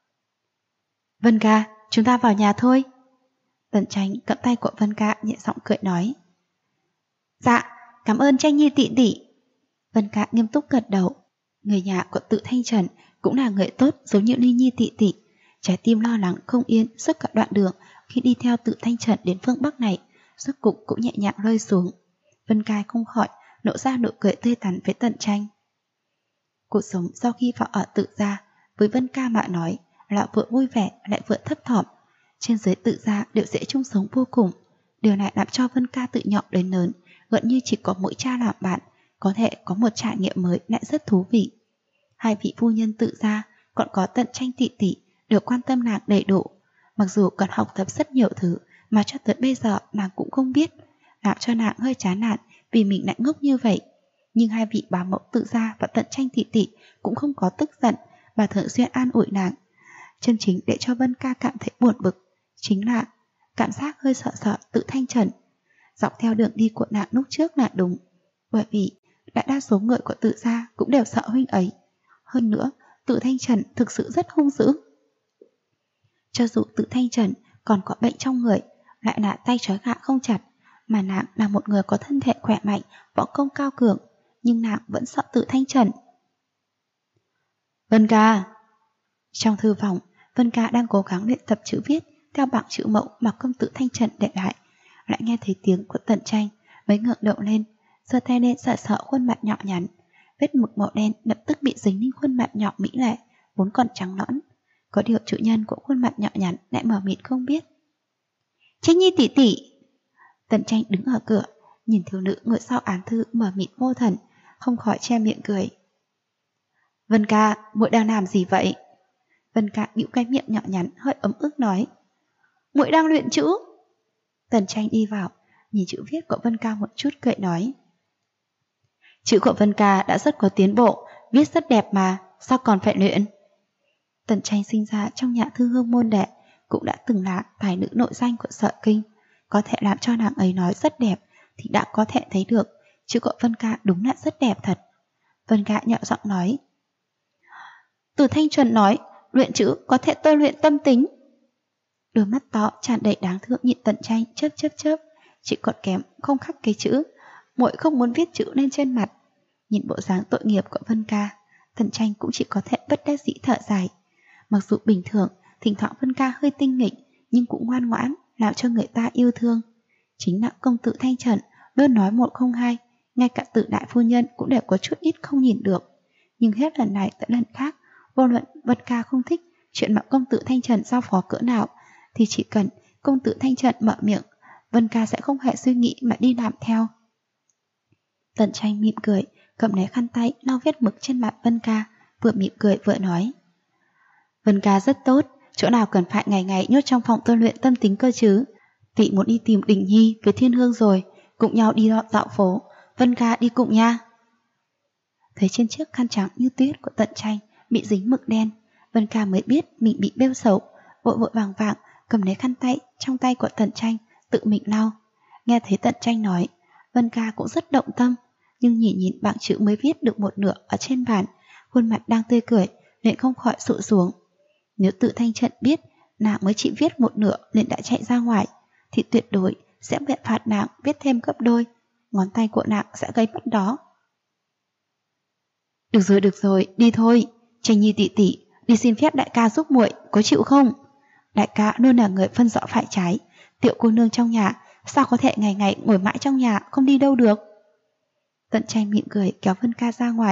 Vân Ca, chúng ta vào nhà thôi. Tần Tranh cầm tay của Vân Ca nhẹ giọng cười nói. Dạ, cảm ơn Tranh Nhi tỷ tỷ. Vân Ca nghiêm túc gật đầu. Người nhà của Tự Thanh Trần cũng là người tốt giống như Ly Nhi tỷ tỷ. Trái tim lo lắng không yên suốt cả đoạn đường khi đi theo Tự Thanh Trần đến phương Bắc này, rốt cục cũng nhẹ nhàng rơi xuống. Vân Ca không khỏi nổ ra nụ cười tươi tắn với Tần Tranh. Cuộc sống sau khi vào ở Tự gia với Vân Ca mà nói là vừa vui vẻ lại vừa thấp thỏm. Trên dưới Tự gia đều dễ chung sống vô cùng. Điều này làm cho Vân Ca từ nhỏ đến lớn gần như chỉ có mỗi cha làm bạn, có thể có một trải nghiệm mới lại rất thú vị. Hai vị phu nhân Tự gia còn có Tần Tranh tỷ tỷ đều quan tâm nàng đầy đủ. Mặc dù còn học tập rất nhiều thứ mà cho tới bây giờ nàng cũng không biết, làm cho nàng hơi chán nản vì mình lại ngốc như vậy. Nhưng hai vị bá mẫu Tự gia và Tần Tranh tỷ tỷ cũng không có tức giận và thường xuyên an ủi nàng. Chân chính để cho Vân Ca cảm thấy buồn bực chính là cảm giác hơi sợ sợ Tự Thanh Trần. Dọc theo đường đi của nàng lúc trước là đúng, bởi vì đại đa số người của Tự gia cũng đều sợ huynh ấy. Hơn nữa, Tự Thanh Trần thực sự rất hung dữ. Cho dù Tự Thanh Trần còn có bệnh trong người, lại là tay trói gà không chặt, mà nàng là một người có thân thể khỏe mạnh, võ công cao cường, nhưng nàng vẫn sợ Tự Thanh Trần. Vân ca. Trong thư phòng, Vân ca đang cố gắng luyện tập chữ viết theo bảng chữ mẫu mà công tử Thanh Trần để lại nghe thấy tiếng của Tần Tranh, mới ngượng đầu lên, giơ tay lên sợ sợ khuôn mặt nhỏ nhắn. Vết mực màu đen lập tức bị dính lên khuôn mặt nhỏ mỹ lệ, vốn còn trắng nõn. Có điều chủ nhân của khuôn mặt nhỏ nhắn lại mờ mịt không biết. Tranh Nhi tỷ tỷ. Tần Tranh đứng ở cửa, nhìn thiếu nữ ngồi sau án thư mờ mịt vô thần, không khỏi che miệng cười. Vân ca, muội đang làm gì vậy? Vân ca bĩu cái miệng nhỏ nhắn hơi ấm ức nói. Muội đang luyện chữ. Tần Tranh đi vào, nhìn chữ viết của Vân ca một chút cười nói. Chữ của Vân ca đã rất có tiến bộ, viết rất đẹp mà, sao còn phải luyện? Tần Tranh sinh ra trong nhà thư hương môn đệ, cũng đã từng là tài nữ nội danh của Sở Kinh. Có thể làm cho nàng ấy nói rất đẹp thì đã có thể thấy được chữ của Vân ca đúng là rất đẹp thật. Vân ca nhỏ giọng nói. Từ Thanh Trần nói, luyện chữ có thể tôi luyện tâm tính. Đôi mắt to tràn đầy đáng thương nhìn Tần Tranh chớp chớp chớp, chỉ còn kém không khắc cái chữ. Muội không muốn viết chữ lên trên mặt. Nhìn bộ dáng tội nghiệp của Vân ca, Tần Tranh cũng chỉ có thể bất đắc dĩ thở dài. Mặc dù bình thường, thỉnh thoảng Vân ca hơi tinh nghịch, nhưng cũng ngoan ngoãn, làm cho người ta yêu thương. Chính là công tử Thanh Trần, luôn nói một không hai, ngay cả Tử đại phu nhân cũng đều có chút ít không nhìn được. Nhưng hết lần này tới lần khác, vô luận Vân ca không thích chuyện mà công tử Thanh Trần giao phó cỡ nào, thì chỉ cần công tử Thanh Trần mở miệng, Vân ca sẽ không hề suy nghĩ mà đi làm theo. Tần Tranh mỉm cười, cầm lấy khăn tay lau vết mực trên mặt Vân ca, vừa mỉm cười vừa nói. Vân ca rất tốt, chỗ nào cần phải ngày ngày nhốt trong phòng tôi luyện tâm tính cơ chứ. Vị muốn đi tìm Đình Nhi với Thiên Hương rồi, cùng nhau đi dạo phố, Vân ca đi cùng nha. Thấy trên chiếc khăn trắng như tuyết của Tần Tranh bị dính mực đen, Vân ca mới biết mình bị bêu xấu, vội vội vàng vàng cầm lấy khăn tay trong tay của Tần Tranh, tự mình lau. Nghe thấy Tần Tranh nói, Vân ca cũng rất động tâm, nhưng nhìn bảng chữ mới viết được một nửa ở trên bàn, khuôn mặt đang tươi cười nên không khỏi sụt xuống. Nếu tự Thanh Trần biết nàng mới chỉ viết một nửa nên đã chạy ra ngoài, thì tuyệt đối sẽ bị phạt nàng viết thêm gấp đôi, ngón tay của nàng sẽ gây mất đó. Được rồi, đi thôi. Tranh Nhi tỷ tỷ, đi xin phép đại ca giúp muội, có chịu không? Đại ca luôn là người phân rõ phải trái, tiểu cô nương trong nhà sao có thể ngày ngày ngồi mãi trong nhà không đi đâu được? Tần Tranh mỉm cười kéo Vân ca ra ngoài.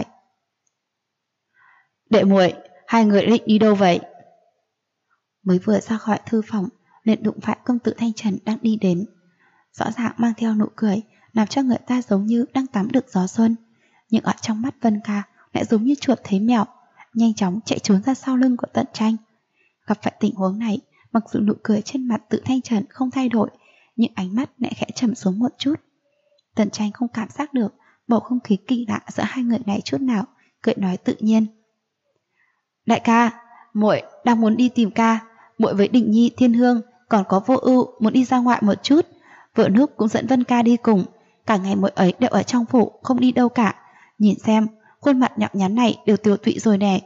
Đệ muội, hai người định đi đâu vậy? Mới vừa ra khỏi thư phòng, liền đụng phải công tử Thanh Trần đang đi đến. Rõ ràng mang theo nụ cười, làm cho người ta giống như đang tắm được gió xuân, nhưng ở trong mắt Vân ca lại giống như chuột thấy mèo, nhanh chóng chạy trốn ra sau lưng của Tần Tranh. Gặp phải tình huống này, mặc dù nụ cười trên mặt tự Thanh Trần không thay đổi, nhưng ánh mắt lại khẽ trầm xuống một chút. Tần Tranh không cảm giác được bầu không khí kỳ lạ giữa hai người này chút nào, cười nói tự nhiên. Đại ca, muội đang muốn đi tìm ca, muội với Đình Nhi, Thiên Hương còn có Vô Ưu muốn đi ra ngoại một chút, vợ nước cũng dẫn Vân ca đi cùng, cả ngày muội ấy đều ở trong phủ không đi đâu cả, nhìn xem khuôn mặt nhọn nhắn này đều tiều tụy rồi nè.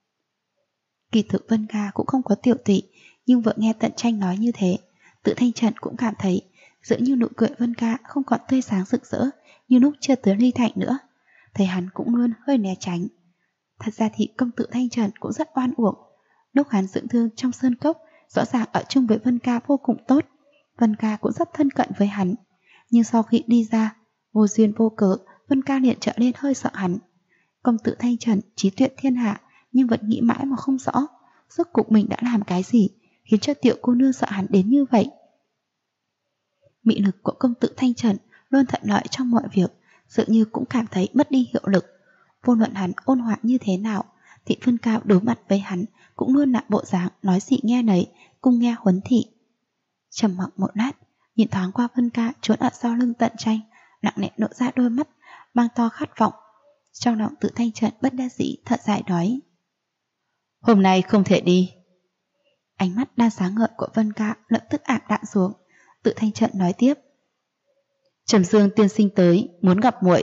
Kỳ thực Vân ca cũng không có tiều tụy, nhưng vợ nghe Tần Tranh nói như thế, tự Thanh Trần cũng cảm thấy dường như nụ cười Vân ca không còn tươi sáng rực rỡ như lúc chưa tới Ly Thành nữa. Thấy hắn cũng luôn hơi né tránh. Thật ra thì công tử Thanh Trần cũng rất oan uổng. Lúc hắn dưỡng thương trong sơn cốc, rõ ràng ở chung với Vân ca vô cùng tốt, Vân ca cũng rất thân cận với hắn. Nhưng sau khi đi ra, vô duyên vô cớ, Vân ca liền trở lên hơi sợ hắn. Công tử Thanh Trần trí tuệ thiên hạ, nhưng vẫn nghĩ mãi mà không rõ rốt cuộc mình đã làm cái gì khiến cho tiểu cô nương sợ hắn đến như vậy. Mị lực của công tử Thanh Trần luôn thuận lợi trong mọi việc, dường như cũng cảm thấy mất đi hiệu lực. Vô luận hắn ôn hòa như thế nào, thì Vân ca đối mặt với hắn cũng luôn là bộ dáng nói gì nghe nấy, cung nghe huấn thị. Trầm mặc một lát, nhìn thoáng qua Vân ca trốn ở sau lưng Tần Tranh, nặng nề nộ ra đôi mắt mang to khát vọng. Trong lòng tự Thanh Trần bất đắc dĩ thở dài nói: Hôm nay không thể đi. Ánh mắt đang sáng ngời của Vân ca lập tức ảm đạm xuống. Tự Thanh Trần nói tiếp: Trầm Dương tiên sinh tới, muốn gặp muội.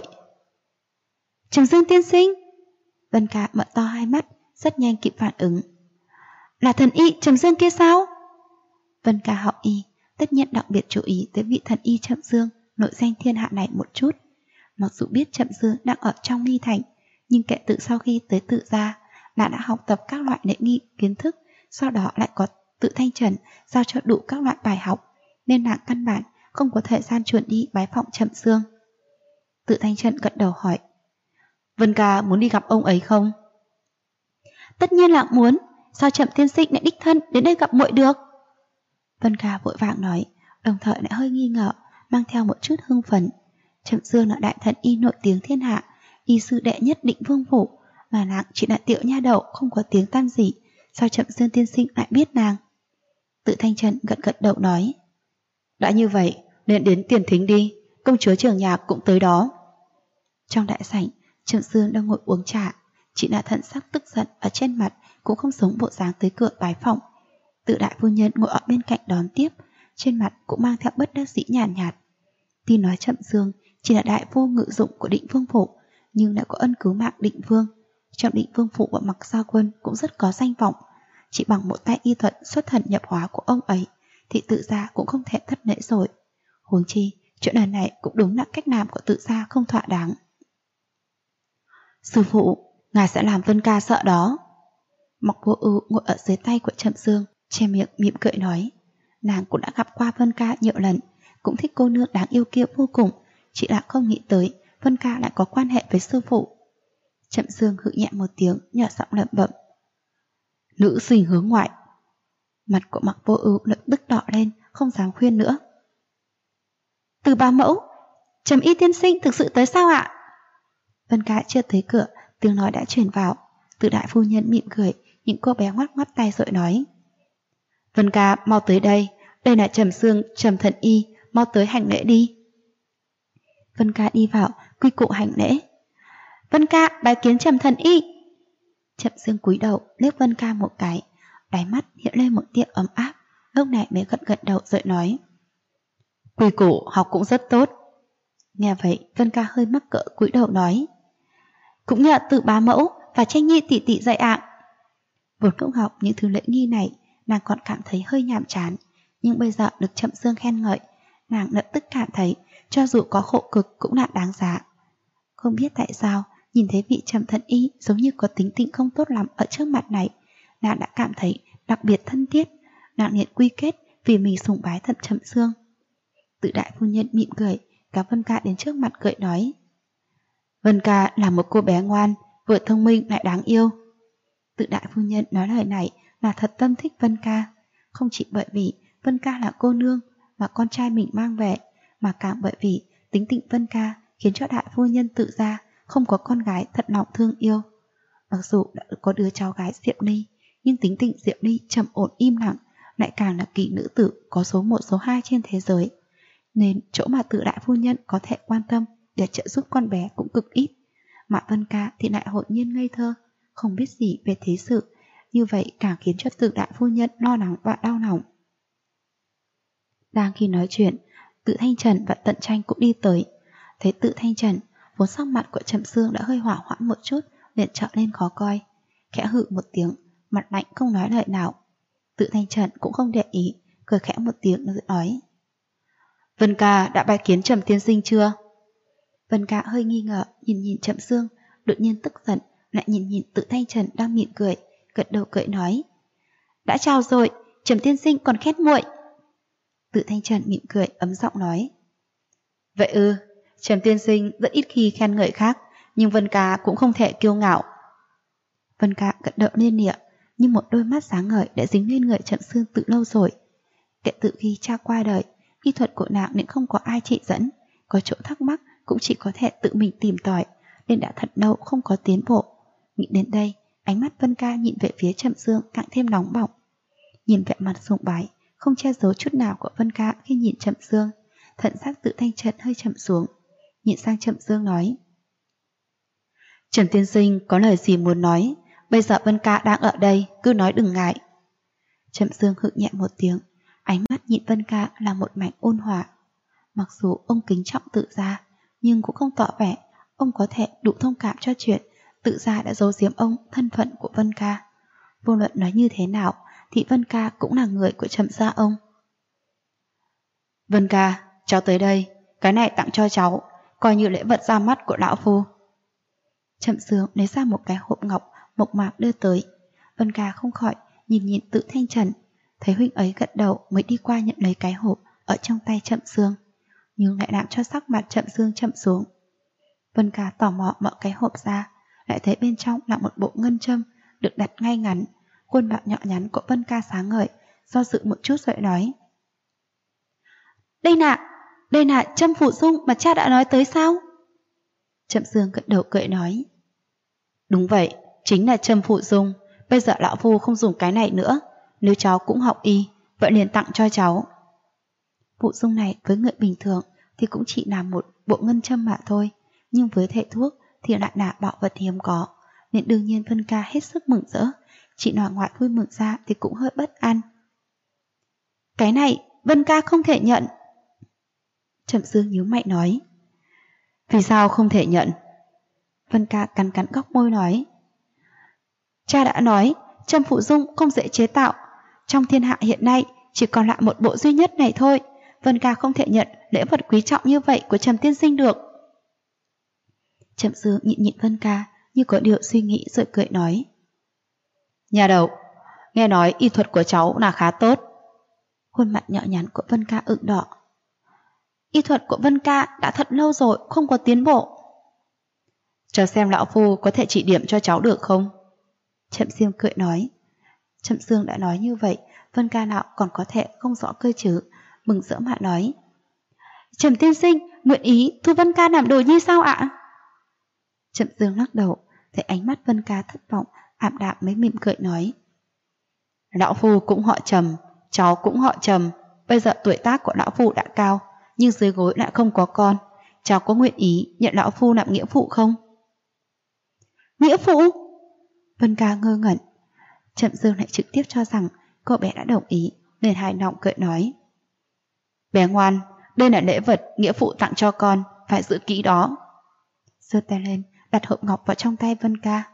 Trầm Dương tiên sinh? Vân ca mở to hai mắt, rất nhanh kịp phản ứng. Là thần y Trầm Dương kia sao? Vân ca học y, tất nhiên đặc biệt chú ý tới vị thần y Trầm Dương nội danh thiên hạ này một chút. Mặc dù biết Trầm Dương đang ở trong Ly Thành, nhưng kể từ sau khi tới Tự gia, Nàng đã học tập các loại lễ nghi kiến thức, sau đó lại có Tự Thanh Trần giao cho đủ các loại bài học, nên nàng căn bản không có thời gian chuẩn đi bái phỏng Trầm Dương. Tự Thanh Trần gật đầu hỏi, Vân ca muốn đi gặp ông ấy không? Tất nhiên là muốn, sao Trầm tiên sinh lại đích thân đến đây gặp muội được? Vân ca vội vàng nói, đồng thời lại hơi nghi ngờ, mang theo một chút hưng phấn. Trầm Dương là đại thần y nổi tiếng thiên hạ, y sư đệ nhất Định Vương phủ, mà nàng chỉ là tiểu nha đầu không có tiếng tăm gì, sao Trầm Dương tiên sinh lại biết nàng? Tự Thanh Trần gật đầu nói, đã như vậy nên đến tiền thính đi, công chúa trưởng nhạc cũng tới đó. Trong đại sảnh, Trầm Dương đang ngồi uống trà, chỉ là thần sắc tức giận ở trên mặt cũng không giống bộ dáng tới cửa bái phỏng. Tự đại phu nhân ngồi ở bên cạnh đón tiếp, trên mặt cũng mang theo bất đắc dĩ nhàn nhạt. Tuy nói Trầm Dương chỉ là đại vô ngự dụng của Định Vương phủ, nhưng đã có ân cứu mạng Định Vương. Trong Định Vương phủ và Mặc Gia Quân cũng rất có danh vọng. Chỉ bằng một tay y thuật xuất thần nhập hóa của ông ấy thì Tự gia cũng không thể thất lễ rồi. Huống chi, chuyện lần này cũng đúng là cách làm của Tự gia không thỏa đáng. Sư phụ, ngài sẽ làm Vân ca sợ đó. Mộc Vô Ưu ngồi ở dưới tay của Trầm Dương, che miệng mỉm cười nói, nàng cũng đã gặp qua Vân ca nhiều lần, cũng thích cô nương đáng yêu kia vô cùng, chỉ là không nghĩ tới Vân ca lại có quan hệ với sư phụ. Trầm Dương hự nhẹ một tiếng, nhỏ giọng lẩm bẩm, nữ sinh hướng ngoại. Mặt của Mộc Vô Ưu lập tức đỏ lên, không dám khuyên nữa. Từ bá mẫu, Trầm y tiên sinh thực sự tới sao ạ? Vân ca chưa tới cửa, tiếng nói đã truyền vào. Tự đại phu nhân mỉm cười, những cô bé ngoắc ngoắc tay rồi nói, Vân ca mau tới đây, đây là Trầm Dương, Trầm thần y, mau tới hành lễ đi. Vân ca đi vào, quy củ hành lễ. Vân ca bái kiến Trầm thần y. Trầm Dương cúi đầu liếc Vân ca một cái, đáy mắt hiện lên một tia ấm áp, lúc này mới gật đầu rồi nói, quy củ học cũng rất tốt. Nghe vậy, Vân ca hơi mắc cỡ cúi đầu nói, cũng nhờ Tự bá mẫu và Tranh nhi tỷ tỷ dạy ạ. Vốn không học những thứ lễ nghi này, nàng còn cảm thấy hơi nhàm chán, nhưng bây giờ được Trầm Dương khen ngợi, nàng lập tức cảm thấy cho dù có khổ cực cũng là đáng giá. Không biết tại sao, nhìn thấy vị Trầm thần y giống như có tính tình không tốt lắm ở trước mặt này, nàng đã cảm thấy đặc biệt thân thiết. Nàng liền quy kết vì mình sùng bái thật Trầm Dương. Tự đại phu nhân mỉm cười, cả Vân ca đến trước mặt cười nói, Vân ca là một cô bé ngoan, vừa thông minh lại đáng yêu. Tự đại phu nhân nói lời này là thật tâm thích Vân ca, không chỉ bởi vì Vân ca là cô nương mà con trai mình mang về, mà càng bởi vì tính tình Vân ca khiến cho đại phu nhân Tự gia không có con gái thật lòng thương yêu. Mặc dù đã có đứa cháu gái Diệp Ly, nhưng tính tình Diệp Ly trầm ổn im lặng, lại càng là kỳ nữ tử có số 1 số 2 trên thế giới, nên chỗ mà Tự đại phu nhân có thể quan tâm để trợ giúp con bé cũng cực ít. Mà Vân ca thì lại hồn nhiên ngây thơ, không biết gì về thế sự, như vậy càng khiến cho Tự đại phu nhân lo lắng và đau lòng. Đang khi nói chuyện, Tự Thanh Trần và Tận Tranh cũng đi tới. Thấy Tự Thanh Trần, vốn sắc mặt của Trầm Dương đã hơi hỏa hoãn một chút, liền trở lên khó coi, khẽ hự một tiếng, mặt lạnh không nói lời nào. Tự Thanh Trần cũng không để ý, cười khẽ một tiếng rồi nói, Vân ca đã bái kiến Trầm tiên sinh chưa? Vân ca hơi nghi ngờ nhìn Trầm Dương, đột nhiên tức giận, lại nhìn Tự Thanh Trần đang mỉm cười, gật đầu cười nói, đã chào rồi, Trầm tiên sinh còn khét muội. Tự Thanh Trần mỉm cười ấm giọng nói, vậy ư, Trầm tiên sinh rất ít khi khen người khác, nhưng Vân ca cũng không thể kiêu ngạo. Vân ca gật đầu liên nịa, nhưng một đôi mắt sáng ngời đã dính lên người Trầm Dương từ lâu rồi. Kể từ khi cha qua đời, y thuật của nàng nên không có ai chỉ dẫn, có chỗ thắc mắc cũng chỉ có thể tự mình tìm tòi, nên đã thật lâu không có tiến bộ. Nghĩ đến đây, ánh mắt Vân ca nhìn về phía Trầm Dương càng thêm nóng bỏng. Nhìn vẻ mặt sùng bái, không che giấu chút nào của Vân ca khi nhìn Trầm Dương, thận sắc Tự Thanh Trần hơi chậm xuống, nhìn sang Trầm Dương nói, Trầm tiên sinh có lời gì muốn nói, bây giờ Vân ca đang ở đây, cứ nói đừng ngại. Trầm Dương hự nhẹ một tiếng, ánh mắt nhìn Vân ca là một mảnh ôn hòa. Mặc dù ông kính trọng Tự gia, nhưng cũng không tỏ vẻ ông có thể đủ thông cảm cho chuyện Tự gia đã giấu giếm ông thân phận của Vân ca. Vô luận nói như thế nào thì Vân ca cũng là người của Trầm gia ông. Vân ca, cháu tới đây, cái này tặng cho cháu, coi như lễ vật ra mắt của lão phu. Trầm Dương lấy ra một cái hộp ngọc mộc mạc đưa tới. Vân Ca không khỏi nhìn Tự Thanh Trần, thấy huynh ấy gật đầu mới đi qua nhận lấy cái hộp ở trong tay Trầm Dương, nhưng lại làm cho sắc mặt Trầm Dương chậm xuống. Vân Ca tò mò mở cái hộp ra, lại thấy bên trong là một bộ ngân châm được đặt ngay ngắn. Khuôn mặt nhỏ nhắn của Vân Ca sáng ngời, do dự một chút rồi nói: Đây là châm phụ dung mà cha đã nói tới sao? Trầm Dương gật đầu cười nói: Đúng vậy, chính là châm phụ dung. Bây giờ lão phu không dùng cái này nữa, nếu cháu cũng học y, vậy liền tặng cho cháu. Phụ dung này với người bình thường thì cũng chỉ là một bộ ngân châm mà thôi, nhưng với thầy thuốc thì lại là bảo vật hiếm có, nên đương nhiên Vân Ca hết sức mừng rỡ. Chị nói ngoại vui mừng ra thì cũng hơi bất an. Cái này Vân Ca không thể nhận. Trầm Dương nhíu mày nói: Vì sao không thể nhận? Vân Ca cắn góc môi nói: Cha đã nói châm phụ dung không dễ chế tạo, trong thiên hạ hiện nay chỉ còn lại một bộ duy nhất này thôi. Vân Ca không thể nhận lễ vật quý trọng như vậy của Trầm tiên sinh được. Trầm Dương nhịn Vân Ca như có điều suy nghĩ rồi cười nói: Nhà đầu, nghe nói y thuật của cháu là khá tốt. Khuôn mặt nhỏ nhắn của Vân Ca ửng đỏ. Y thuật của Vân Ca đã thật lâu rồi không có tiến bộ. Chờ xem lão phu có thể chỉ điểm cho cháu được không? Trầm Dương cười nói. Trầm Dương đã nói như vậy, Vân Ca nào còn có thể không rõ cơ chứ, mừng rỡ mà nói: Trầm tiên sinh nguyện ý thu Vân Ca làm đồ nhi sao ạ? Trầm Dương lắc đầu, thấy ánh mắt Vân Ca thất vọng, ảm đạm mới mỉm cười nói: Lão phu cũng họ Trầm, cháu cũng họ Trầm. Bây giờ tuổi tác của lão phu đã cao, nhưng dưới gối lại không có con. Cháu có nguyện ý nhận lão phu làm nghĩa phụ không? Nghĩa phụ? Vân Ca ngơ ngẩn. Trầm Dương lại trực tiếp cho rằng cô bé đã đồng ý, nên hài lòng cười nói: Bé ngoan, đây là lễ vật nghĩa phụ tặng cho con, phải giữ kỹ đó. Giơ tay lên, đặt hộp ngọc vào trong tay Vân Ca.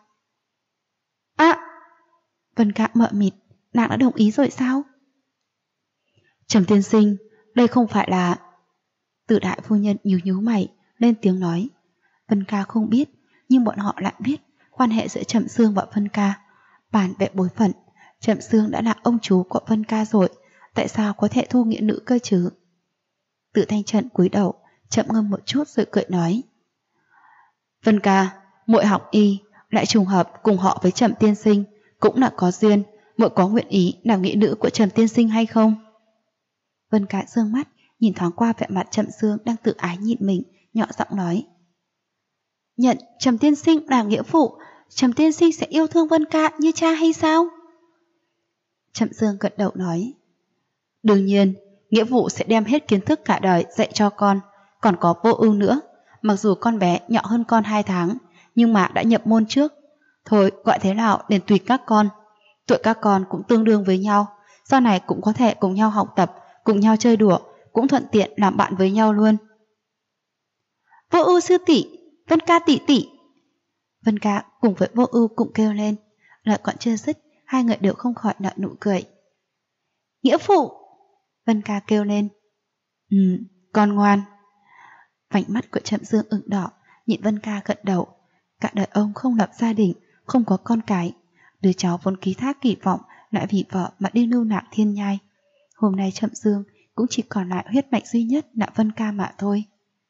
Vân Ca mờ mịt, nàng đã đồng ý rồi sao? Trầm tiên sinh, đây không phải là... Từ đại phu nhân nhíu mày, lên tiếng nói. Vân Ca không biết, nhưng bọn họ lại biết quan hệ giữa Trầm Dương và Vân Ca. Bàn về bối phận, Trầm Dương đã là ông chú của Vân Ca rồi, tại sao có thể thu nghĩa nữ cơ chứ? Tự Thanh Trần cúi đầu, chậm ngâm một chút rồi cười nói: Vân Ca, muội học y, lại trùng hợp cùng họ với Trầm tiên sinh, cũng là có duyên. Muội có nguyện ý làm nghĩa nữ của Trầm tiên sinh hay không? Vân Ca dương mắt nhìn thoáng qua vẻ mặt Trầm Dương đang tự ái nhịn mình, nhỏ giọng nói: Nhận Trầm tiên sinh làm nghĩa phụ, Trầm tiên sinh sẽ yêu thương Vân Ca như cha hay sao? Trầm Dương gật đầu nói: Đương nhiên, nghĩa phụ sẽ đem hết kiến thức cả đời dạy cho con. Còn có Vô Ưu nữa, mặc dù con bé nhỏ hơn con 2 tháng, nhưng mà đã nhập môn trước. Thôi gọi thế nào liền tùy các con. Tuổi các con cũng tương đương với nhau, sau này cũng có thể cùng nhau học tập, cùng nhau chơi đùa, cũng thuận tiện làm bạn với nhau luôn. Vô Ưu sư tỷ, Vân Ca tỷ tỷ. Vân Ca cùng với Vô Ưu cũng kêu lên. Lời còn chưa dứt, hai người đều không khỏi nở nụ cười. Nghĩa phụ! Vân Ca kêu lên. Con ngoan. Vành mắt của Trầm Dương ửng đỏ, nhìn Vân Ca gật đầu. Cả đời ông không lập gia đình, không có con cái. Đứa cháu vốn ký thác kỳ vọng lại vì vợ mà đi lưu lạc thiên nhai. Hôm nay Trầm Dương cũng chỉ còn lại huyết mạch duy nhất là Vân Ca mà thôi.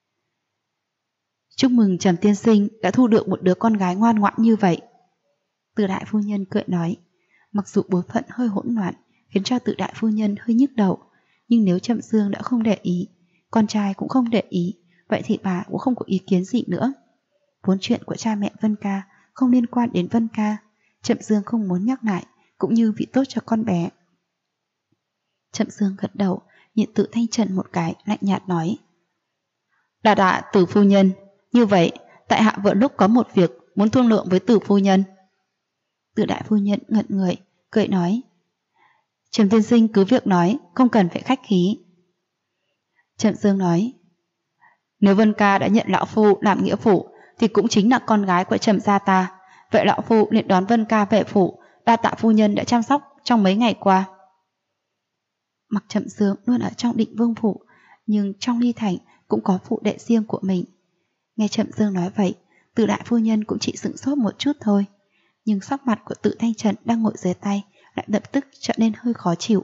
Chúc mừng Trầm tiên sinh đã thu được một đứa con gái ngoan ngoãn như vậy. Từ đại phu nhân cười nói. Mặc dù bối phận hơi hỗn loạn khiến cho Từ đại phu nhân hơi nhức đầu, nhưng nếu Trầm Dương đã không để ý, con trai cũng không để ý, vậy thì bà cũng không có ý kiến gì nữa. Vốn chuyện của cha mẹ Vân Ca không liên quan đến Vân Ca, Trầm Dương không muốn nhắc lại, cũng như vì tốt cho con bé. Trầm Dương gật đầu, nhìn Tự Thanh Trần một cái, lạnh nhạt nói: Đà Từ phu nhân, như vậy tại hạ vừa lúc có một việc muốn thương lượng với Từ phu nhân. Từ đại phu nhân ngẩn người, cười nói: Trầm tiên sinh cứ việc nói, không cần phải khách khí. Trầm Dương nói: Nếu Vân Ca đã nhận lão phu làm nghĩa phụ thì cũng chính là con gái của Trầm gia ta. Vậy lão phu liền đón Vân Ca về phủ, đa tạ phu nhân đã chăm sóc trong mấy ngày qua. Mặc Trầm Dương luôn ở trong Định Vương phủ, nhưng trong Ly Thành cũng có phụ đệ riêng của mình. Nghe Trầm Dương nói vậy, Từ đại phu nhân cũng chỉ sửng sốt một chút thôi. nhưng sắc mặt của Tự Thanh Trần đang ngồi dưới tay lại lập tức trở nên hơi khó chịu.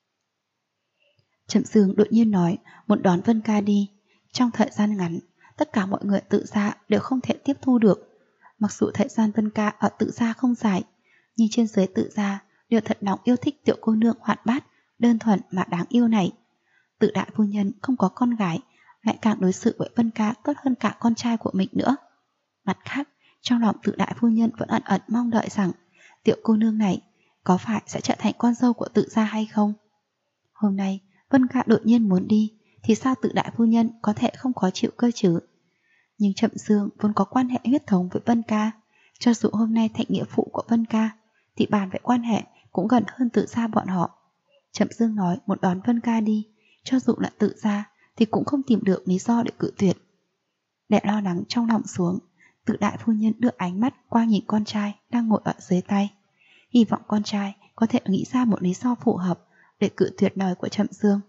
Trầm Dương đột nhiên nói muốn đón Vân Ca đi. Trong thời gian ngắn, tất cả mọi người Tự gia đều không thể tiếp thu được. Mặc dù thời gian Vân Ca ở Tự gia không dài, nhưng trên dưới Tự gia đều thật lòng yêu thích tiểu cô nương hoạt bát, đơn thuần mà đáng yêu này. Tự đại phu nhân không có con gái, lại càng đối xử với Vân Ca tốt hơn cả con trai của mình nữa. Mặt khác, trong lòng Tự đại phu nhân vẫn ẩn ẩn mong đợi rằng tiểu cô nương này có phải sẽ trở thành con dâu của Tự gia hay không. Hôm nay Vân Ca đột nhiên muốn đi, thì sao Tự đại phu nhân có thể không khó chịu cơ chứ? Nhưng Trầm Dương vốn có quan hệ huyết thống với Vân Ca, cho dù hôm nay thành nghĩa phụ của Vân Ca, thì bàn về quan hệ cũng gần hơn Tự gia bọn họ. Trầm Dương nói muốn đón Vân Ca đi, cho dù là Tự gia thì cũng không tìm được lý do để cự tuyệt. Để lo lắng trong lòng xuống, Tự đại phu nhân đưa ánh mắt qua nhìn con trai đang ngồi ở dưới tay, hy vọng con trai có thể nghĩ ra một lý do phù hợp để cự tuyệt lời của Trầm Dương.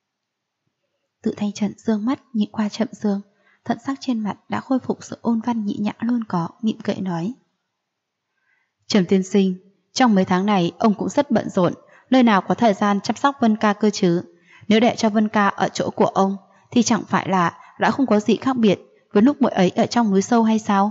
Tự Thanh Trần dương mắt nhìn qua Trầm Dương, thần sắc trên mặt đã khôi phục sự ôn văn nhĩ nhã luôn có, mỉm cười nói: Trầm tiên sinh, trong mấy tháng này ông cũng rất bận rộn, nơi nào có thời gian chăm sóc Vân Ca cơ chứ? Nếu để cho Vân Ca ở chỗ của ông thì chẳng phải là đã không có gì khác biệt với lúc muội ấy ở trong núi sâu hay sao?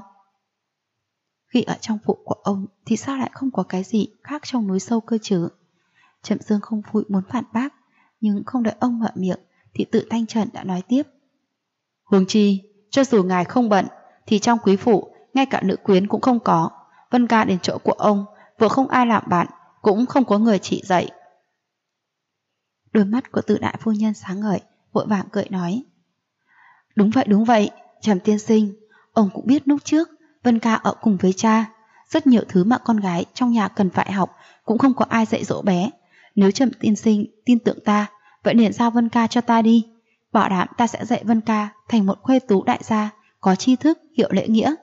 Khi ở trong phủ của ông thì sao lại không có cái gì khác trong núi sâu cơ chứ? Trầm Dương không vui muốn phản bác, nhưng không đợi ông mở miệng thì Tự Thanh Trần đã nói tiếp: Huống chi, cho dù ngài không bận thì trong quý phủ ngay cả nữ quyến cũng không có. Vân Ca đến chỗ của ông vừa không ai làm bạn, cũng không có người chỉ dạy. Đôi mắt của Tự đại phu nhân sáng ngời, vội vàng cười nói: Đúng vậy, Trầm tiên sinh, ông cũng biết lúc trước Vân Ca ở cùng với cha, rất nhiều thứ mà con gái trong nhà cần phải học cũng không có ai dạy dỗ bé. Nếu Trầm tiên sinh tin tưởng ta, vậy liền giao Vân Ca cho ta đi, bảo đảm ta sẽ dạy Vân Ca thành một khuê tú đại gia, có tri thức, hiểu lễ nghĩa.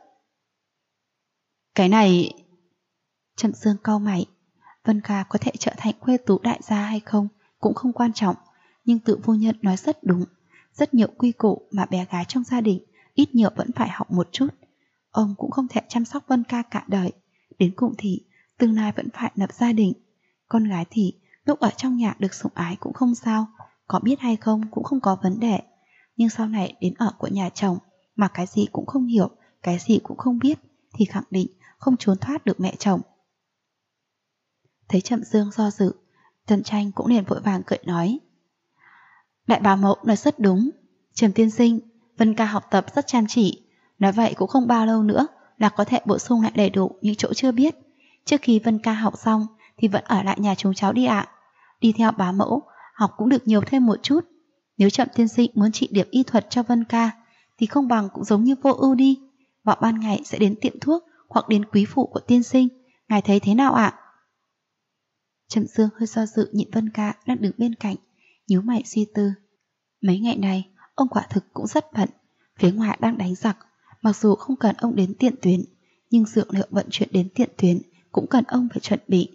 Cái này... Trầm Dương cau mày. Vân Ca có thể trở thành khuê tú đại gia hay không cũng không quan trọng, nhưng Tự phu nhân nói rất đúng. Rất nhiều quy củ mà bé gái trong gia đình ít nhiều vẫn phải học một chút. Ông cũng không thể chăm sóc Vân Ca cả đời, đến cùng thì tương lai vẫn phải lập gia đình. Con gái thì lúc ở trong nhà được sủng ái cũng không sao, có biết hay không cũng không có vấn đề. Nhưng sau này đến ở của nhà chồng mà cái gì cũng không hiểu, cái gì cũng không biết thì khẳng định không trốn thoát được mẹ chồng. Thấy Trầm Dương do dự, Trần Tranh cũng liền vội vàng cười nói: Đại bá mẫu nói rất đúng, Trầm tiên sinh, Vân Ca học tập rất chăm chỉ, nói vậy cũng không bao lâu nữa là có thể bổ sung lại đầy đủ những chỗ chưa biết. Trước khi Vân Ca học xong thì vẫn ở lại nhà chúng cháu đi ạ. Đi theo bá mẫu, học cũng được nhiều thêm một chút. Nếu Trầm tiên sinh muốn trị điểm y thuật cho Vân Ca thì không bằng cũng giống như Vô Ưu đi, vào ban ngày sẽ đến tiệm thuốc hoặc đến quý phủ của tiên sinh, ngài thấy thế nào ạ? Trầm Dương hơi do dự nhìn Vân Ca đang đứng bên cạnh, nhíu mày suy tư. Mấy ngày này ông quả thực cũng rất bận, phía ngoài đang đánh giặc, mặc dù không cần ông đến tiền tuyến, nhưng dược liệu vận chuyển đến tiền tuyến cũng cần ông phải chuẩn bị.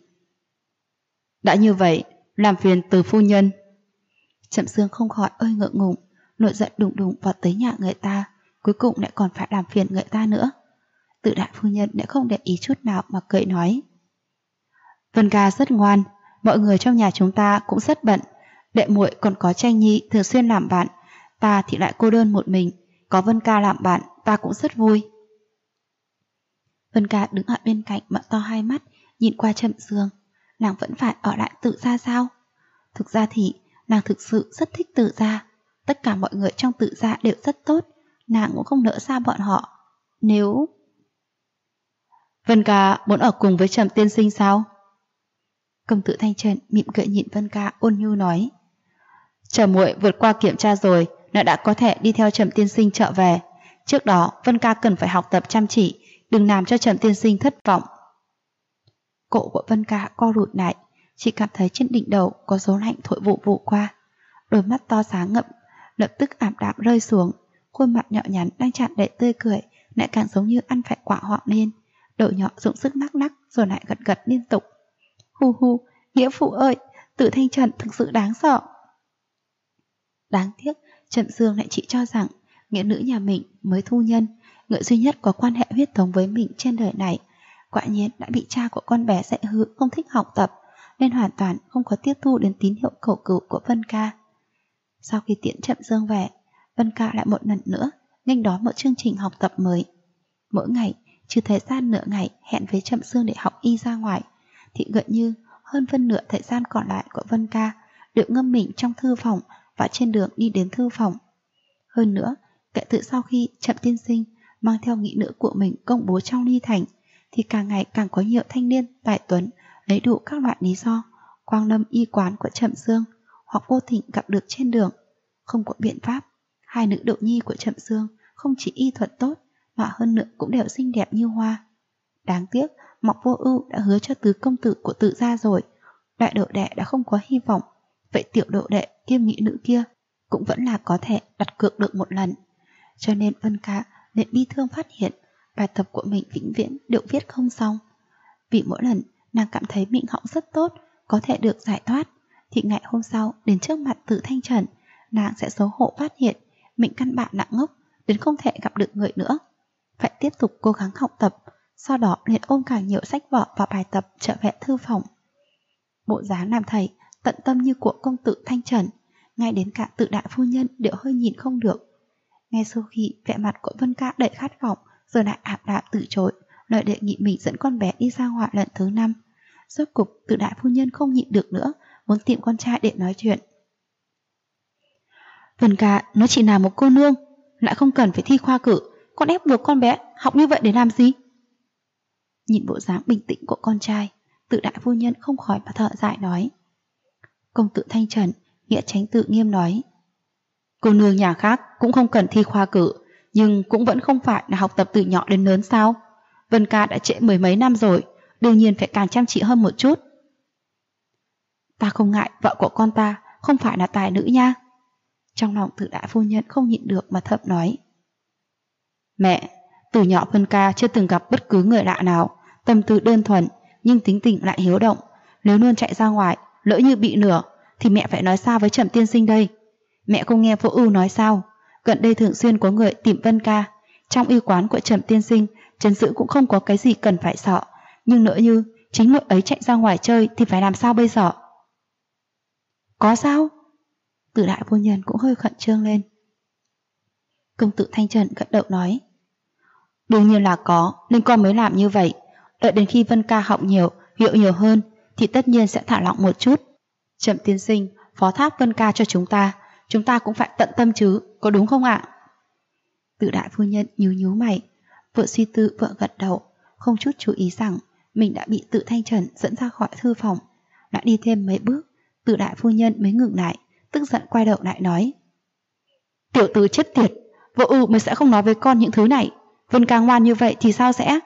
Đã như vậy, làm phiền Từ phu nhân. Trầm Dương không khỏi ơi ngượng ngùng, nổi giận đùng đùng vào tới nhà người ta, cuối cùng lại còn phải làm phiền người ta nữa. Tự đại phu nhân lại không để ý chút nào mà cười nói: Vân Ca rất ngoan, mọi người trong nhà chúng ta cũng rất bận, đệ muội còn có Tranh Nhi thường xuyên làm bạn, ta thì lại cô đơn một mình, có Vân Ca làm bạn ta cũng rất vui. Vân Ca đứng ở bên cạnh mở to hai mắt, nhìn qua Trầm Dương. Nàng vẫn phải ở lại Tự gia sao? Thực ra thì nàng thực sự rất thích Tự gia, tất cả mọi người trong Tự gia đều rất tốt, nàng cũng không nỡ xa bọn họ. Nếu... Vân Ca muốn ở cùng với Trầm tiên sinh sao? Công tử Thanh Trần mỉm cười nhìn Vân Ca ôn nhu nói: Trầm muội vượt qua kiểm tra rồi, nó đã có thể đi theo Trầm tiên sinh trở về. Trước đó Vân Ca cần phải học tập chăm chỉ, đừng làm cho Trầm tiên sinh thất vọng. Cổ của Vân Ca co rụt lại, chỉ cảm thấy trên đỉnh đầu có gió lạnh thổi vụ vụ qua. Đôi mắt to sáng ngậm lập tức ảm đạm rơi xuống, khuôn mặt nhỏ nhắn đang tràn đầy tươi cười lại càng giống như ăn phải quả hoọng lên, đầu nhỏ dùng sức nắc nắc rồi lại gật gật liên tục. Hu hu, nghĩa phụ ơi, Tự Thanh Trần thực sự đáng sợ. Đáng tiếc, Trầm Dương lại chỉ cho rằng nghĩa nữ nhà mình mới thu nhân, người duy nhất có quan hệ huyết thống với mình trên đời này, quả nhiên đã bị cha của con bé dạy hư không thích học tập, nên hoàn toàn không có tiếp thu đến tín hiệu cầu cứu của Vân Ca. Sau khi tiễn Trầm Dương về, Vân Ca lại một lần nữa nghênh đón một chương trình học tập mới. Mỗi ngày, trừ thời gian nửa ngày hẹn với Trầm Dương để học y ra ngoài, thì gần như hơn phân nửa thời gian còn lại của Vân Ca đều ngâm mình trong thư phòng và trên đường đi đến thư phòng. Hơn nữa, kể từ sau khi Trầm tiên sinh mang theo nghĩa nữ của mình công bố trong Ly Thành, thì càng ngày càng có nhiều thanh niên tài tuấn lấy đủ các loại lý do quang lâm y quán của Trầm Dương, hoặc vô tình gặp được trên đường. Không có biện pháp, hai nữ đậu nhi của Trầm Dương không chỉ y thuật tốt mà hơn nữa cũng đều xinh đẹp như hoa. Đáng tiếc Mộc Vô Ưu đã hứa cho tứ công tử của Tự gia rồi, đại độ đệ đã không có hy vọng, vậy tiểu độ đệ kiêm nghĩa nữ kia cũng vẫn là có thể đặt cược được một lần. Cho nên Vân Ca nên bi thương phát hiện bài tập của mình vĩnh viễn đều viết không xong. Vì mỗi lần nàng cảm thấy miệng họng rất tốt, có thể được giải thoát, thì ngày hôm sau đến trước mặt Từ Thanh Trần, nàng sẽ xấu hổ phát hiện mình căn bản nặng ngốc đến không thể gặp được người nữa. Phải tiếp tục cố gắng học tập, sau đó liền ôm càng nhiều sách vở và bài tập trở về thư phòng. Bộ dáng làm thầy tận tâm như của công tử Thanh Trần, ngay đến cả Tự đại phu nhân đều hơi nhìn không được. Ngay sau khi vẻ mặt của Vân Ca đầy khát vọng rồi lại ảm đạm từ chối lời đề nghị mình dẫn con bé đi ra ngoài lần thứ 5, rốt cục Tự đại phu nhân không nhịn được nữa, muốn tìm con trai để nói chuyện. Vân Ca, nó chỉ là một cô nương, lại không cần phải thi khoa cử, con ép buộc con bé học như vậy để làm gì? Nhìn bộ dáng bình tĩnh của con trai, Tự đại phu nhân không khỏi mà thở dài nói. Công tử Thanh Trần nghĩa tránh tự nghiêm nói, cô nương nhà khác cũng không cần thi khoa cử, nhưng cũng vẫn không phải là học tập từ nhỏ đến lớn sao? Vân Ca đã trễ mười mấy năm rồi, đương nhiên phải càng chăm chỉ hơn một chút. Ta không ngại vợ của con ta không phải là tài nữ nha. Trong lòng Tự đại phu nhân không nhịn được mà thầm nói. Mẹ, từ nhỏ Vân Ca chưa từng gặp bất cứ người lạ nào, tâm tư đơn thuần nhưng tính tình lại hiếu động. Nếu luôn chạy ra ngoài, lỡ như bị lửa, thì mẹ phải nói sao với Trầm tiên sinh đây? Mẹ không nghe Vô Ưu nói sao? Gần đây thường xuyên có người tìm Vân Ca. Trong y quán của Trầm tiên sinh, trấn giữ cũng không có cái gì cần phải sợ. Nhưng lỡ như chính muội ấy chạy ra ngoài chơi thì phải làm sao bây giờ? Có sao? Từ đại phu nhân cũng hơi khẩn trương lên. Công tử Thanh Trần gật đầu nói. Đương nhiên là có, nên con mới làm như vậy. Đợi đến khi Vân Ca học nhiều, hiểu nhiều hơn, thì tất nhiên sẽ thả lỏng một chút. Trầm tiên sinh phó thác Vân Ca cho chúng ta cũng phải tận tâm chứ, có đúng không ạ? Tự đại phu nhân nhíu mày, vừa suy tư vừa gật đầu, không chút chú ý rằng mình đã bị Tự Thanh Trần dẫn ra khỏi thư phòng. Đã đi thêm mấy bước, Tự đại phu nhân mới ngừng lại, tức giận quay đầu lại nói. Tiểu tử chết tiệt, Vô Ưu mới sẽ không nói với con những thứ này. Vân Ca ngoan như vậy thì sao sẽ?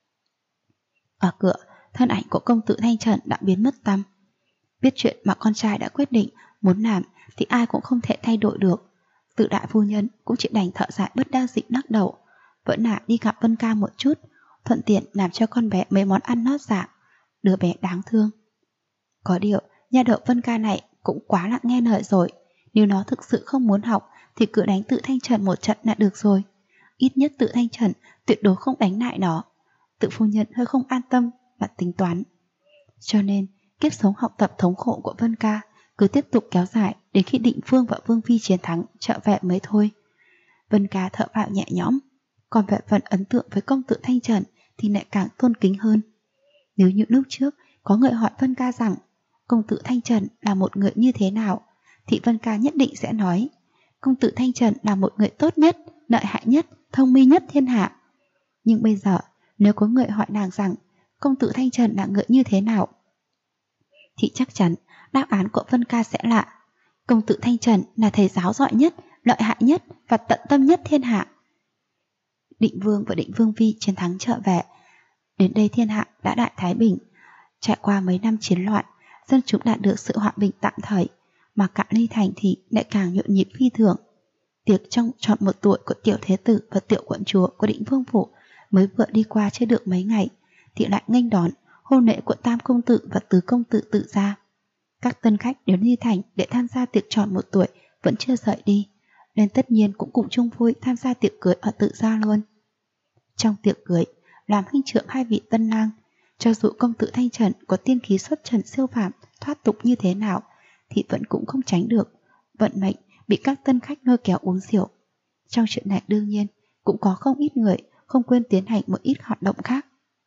Ở cửa, thân ảnh của công tử Thanh Trần đã biến mất tăm. Biết chuyện mà con trai đã quyết định muốn làm thì ai cũng không thể thay đổi được. Tự đại phu nhân cũng chỉ đành thở dài bất đắc dĩ lắc đầu, vẫn là đi gặp Vân Ca một chút, thuận tiện làm cho con bé mấy món ăn nót dạ. Đứa bé đáng thương. Có điều, nha đầu Vân Ca này cũng quá là nghe lời rồi. Nếu nó thực sự không muốn học thì cứ đánh Tự Thanh Trần một trận là được rồi. Ít nhất Tự Thanh Trần tuyệt đối không đánh lại nó. Tự phu nhân hơi không an tâm và tính toán. Cho nên kiếp sống học tập thống khổ của Vân Ca cứ tiếp tục kéo dài đến khi Định Vương và Vương Phi chiến thắng trở về mới thôi. Vân Ca thở phào nhẹ nhõm, còn về phần ấn tượng với công tử Thanh Trần thì lại càng tôn kính hơn. Nếu như lúc trước có người hỏi Vân Ca rằng công tử Thanh Trần là một người như thế nào, thì Vân Ca nhất định sẽ nói công tử Thanh Trần là một người tốt nhất, lợi hại nhất, thông minh nhất thiên hạ. Nhưng bây giờ nếu có người hỏi nàng rằng công tử Thanh Trần là người như thế nào, thì chắc chắn đáp án của Vân Ca sẽ là công tử Thanh Trần là thầy giáo giỏi nhất, lợi hại nhất và tận tâm nhất thiên hạ. Định Vương và Định Vương Phi chiến thắng trở về. Đến đây thiên hạ đã đại thái bình. Trải qua mấy năm chiến loạn, dân chúng đạt được sự hòa bình tạm thời, mà cả Ly Thành thì lại càng nhộn nhịp phi thường. Tiệc trong tròn một tuổi của tiểu thế tử và tiểu quận chúa của Định Vương phủ mới vừa đi qua chưa được mấy ngày thì lại nghênh đón hôn lễ của Tam công tử và Tứ công tử Tự gia. Các tân khách đến Ly Thành để tham gia tiệc tròn một tuổi vẫn chưa rời đi, nên tất nhiên cũng cùng chung vui tham gia tiệc cưới ở Tự gia luôn. Trong tiệc cưới, làm huynh trưởng hai vị tân lang. Cho dù công tử Thanh Trần có tiên khí xuất trần siêu phàm thoát tục như thế nào thì vẫn cũng không tránh được vận mệnh bị các tân khách lôi kéo uống rượu. Trong chuyện này đương nhiên cũng có không ít người không quên tiến hành một ít hoạt động khác.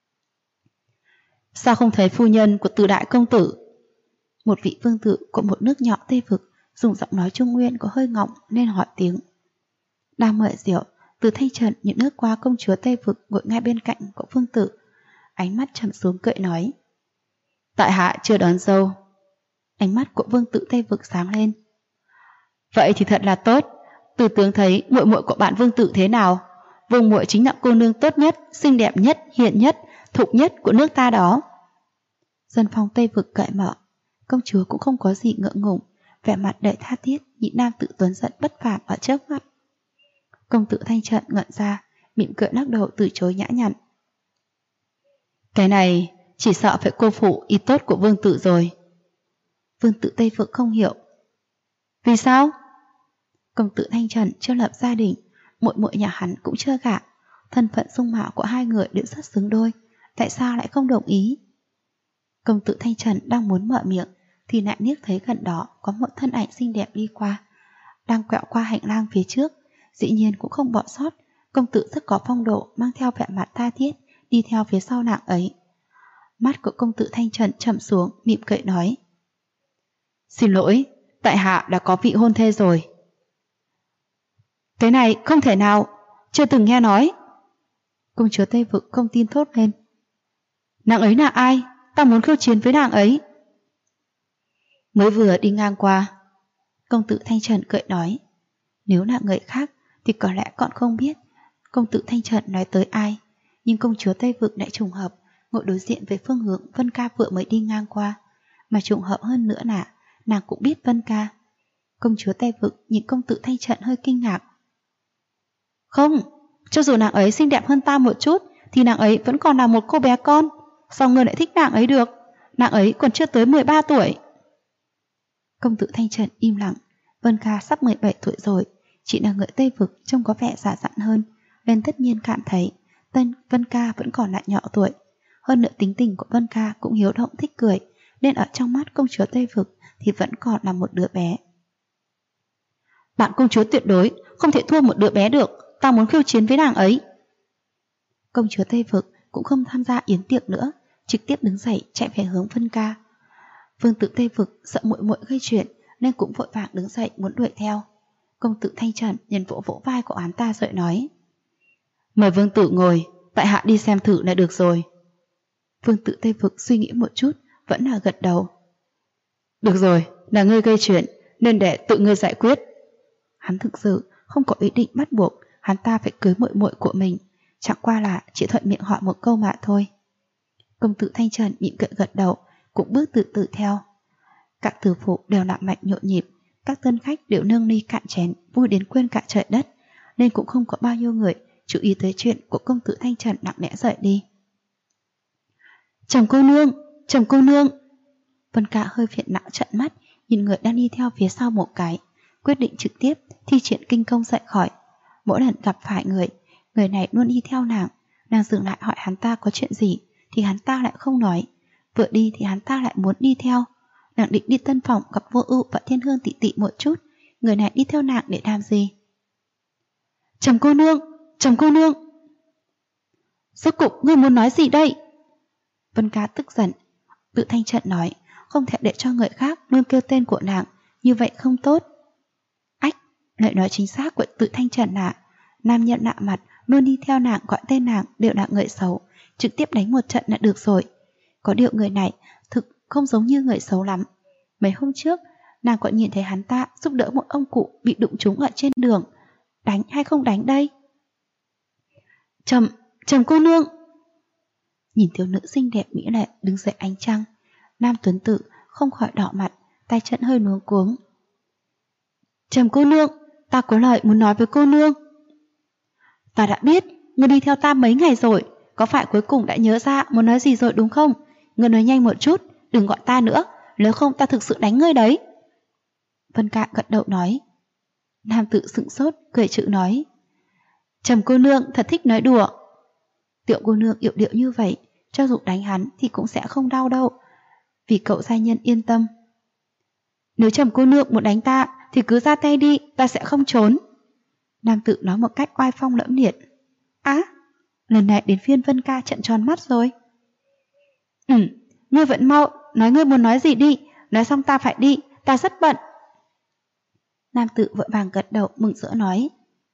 Sao không thấy phu nhân của Từ đại công tử? Một vị vương tử của một nước nhỏ Tây vực dùng giọng nói Trung Nguyên có hơi ngọng nên hỏi tiếng. Đang mời rượu, Từ Thanh Trần nhìn nước qua công chúa Tây vực ngồi ngay bên cạnh của vương tử, ánh mắt trầm xuống cười nói: Tại hạ chưa đón dâu. Ánh mắt của vương tử Tây vực sáng lên. Vậy thì thật là tốt. Từ tướng thấy muội muội của bạn vương tử thế nào? Vương muội chính là cô nương tốt nhất, xinh đẹp nhất, hiền nhất, thục nhất của nước ta đó. Dân phong Tây vực cởi mở, công chúa cũng không có gì ngượng ngùng, vẻ mặt đầy tha thiết nhìn nam tử tuấn giận bất phàm ở trước mắt. Công tử Thanh Trần ngẩn ra, mỉm cười lắc đầu từ chối nhã nhặn. Cái này chỉ sợ phải cô phụ ý tốt của vương tử rồi. Vương tử Tây vực không hiểu. Vì sao? Công tử Thanh Trần chưa lập gia đình, muội muội nhà hắn cũng chưa gả, thân phận dung mạo của hai người đều rất xứng đôi, tại sao lại không đồng ý? Công tử Thanh Trần đang muốn mở miệng thì lại liếc thấy gần đó có một thân ảnh xinh đẹp đi qua, đang quẹo qua hành lang phía trước, dĩ nhiên cũng không bỏ sót. Công tử rất có phong độ, mang theo vẻ mặt tha thiết đi theo phía sau nàng ấy. Mắt của công tử Thanh Trần trầm xuống, mỉm cười nói: Xin lỗi, tại hạ đã có vị hôn thê rồi. Cái này không thể nào, chưa từng nghe nói. Công chúa Tây vực không tin thốt lên. Nàng ấy là ai? Ta muốn khiêu chiến với nàng ấy. Mới vừa đi ngang qua. Công tử Thanh Trần cười nói. Nếu là người khác thì có lẽ còn không biết công tử Thanh Trần nói tới ai, nhưng công chúa Tây vực lại trùng hợp ngồi đối diện với phương hướng Vân Ca vừa mới đi ngang qua, mà trùng hợp hơn nữa là nàng cũng biết Vân Ca. Công chúa Tây vực nhìn công tử Thanh Trần hơi kinh ngạc. Không, cho dù nàng ấy xinh đẹp hơn ta một chút thì nàng ấy vẫn còn là một cô bé con. Sao ngươi lại thích nàng ấy được? Nàng ấy còn chưa tới 13 tuổi. Công tử Thanh Trần im lặng. Vân Ca sắp 17 tuổi rồi, chỉ là người Tây vực trông có vẻ già dặn hơn, nên tất nhiên cảm thấy Vân Ca vẫn còn lại nhỏ tuổi. Hơn nữa tính tình của Vân Ca cũng hiếu động thích cười, nên ở trong mắt công chúa Tây vực thì vẫn còn là một đứa bé. Bạn công chúa tuyệt đối không thể thua một đứa bé được, ta muốn khiêu chiến với nàng ấy. Công chúa Tây vực cũng không tham gia yến tiệc nữa, trực tiếp đứng dậy chạy về hướng Vân Ca. Vương tử Tây vực sợ muội muội gây chuyện nên cũng vội vàng đứng dậy muốn đuổi theo. Công tử Thanh Trần liền vỗ vỗ vai của hắn ta rồi nói: Mời vương tử ngồi, tại hạ đi xem thử là được rồi. Vương tử Tây vực suy nghĩ một chút, vẫn là gật đầu. Được rồi, là ngươi gây chuyện nên để tự ngươi giải quyết. Hắn thực sự không có ý định bắt buộc hắn ta phải cưới muội muội của mình, chẳng qua là chỉ thuận miệng hỏi một câu mà thôi. Công tử Thanh Trần mỉm cười gật đầu, cũng bước từ từ theo. Các tử phụ đều lặng mạnh nhộn nhịp, các tân khách đều nâng ly cạn chén, vui đến quên cả trời đất, nên cũng không có bao nhiêu người chú ý tới chuyện của công tử Thanh Trần nặng nẽ rời đi. Trầm cô nương, Trầm cô nương. Vân Ca hơi phiền não trợn mắt, nhìn người đang đi theo phía sau một cái, quyết định trực tiếp thi triển kinh công rời khỏi. Mỗi lần gặp phải người này luôn đi theo nàng dừng lại hỏi hắn ta có chuyện gì thì hắn ta lại không nói, vừa đi thì hắn ta lại muốn đi theo. Nàng định đi tân phòng gặp Vô Ưu và Thiên Hương tỷ tỷ một chút, người này đi theo nàng để làm gì? Trầm cô nương, Trầm cô nương. Rốt cục ngươi muốn nói gì đây? Vân Ca tức giận. Tự Thanh Trần nói, không thể để cho người khác luôn kêu tên của nàng, như vậy không tốt. Ách, lời nói chính xác của Tự Thanh Trần là nam nhân lạ mặt luôn đi theo nàng gọi tên nàng đều là người xấu, trực tiếp đánh một trận là được rồi. Có điều người này thực không giống như người xấu lắm. Mấy hôm trước nàng còn nhìn thấy hắn ta giúp đỡ một ông cụ bị đụng trúng ở trên đường. Đánh hay không đánh đây? Trầm cô nương. Nhìn thiếu nữ xinh đẹp mỹ lệ đứng dưới ánh trăng, nam tuấn tử không khỏi đỏ mặt, tay chân hơi luống cuống. Trầm cô nương, ta có lời muốn nói với cô nương. Ta đã biết, ngươi đi theo ta mấy ngày rồi, có phải cuối cùng đã nhớ ra muốn nói gì rồi đúng không? Ngươi nói nhanh một chút, đừng gọi ta nữa, nếu không ta thực sự đánh ngươi đấy. Vân Ca gật đầu nói. Nam tử sững sốt, cười chữ nói. Trầm cô nương thật thích nói đùa. Tiểu cô nương yểu điệu như vậy, cho dù đánh hắn thì cũng sẽ không đau đâu. Vì cậu gia nhân yên tâm. Nếu Trầm cô nương muốn đánh ta thì cứ ra tay đi, ta sẽ không trốn. Nam tử nói một cách oai phong lẫm liệt. Á, lần này đến phiên Vân Ca trợn tròn mắt rồi. Ngươi vẫn mau, nói ngươi muốn nói gì đi, nói xong ta phải đi, ta rất bận. Nam tử vội vàng gật đầu mừng rỡ nói.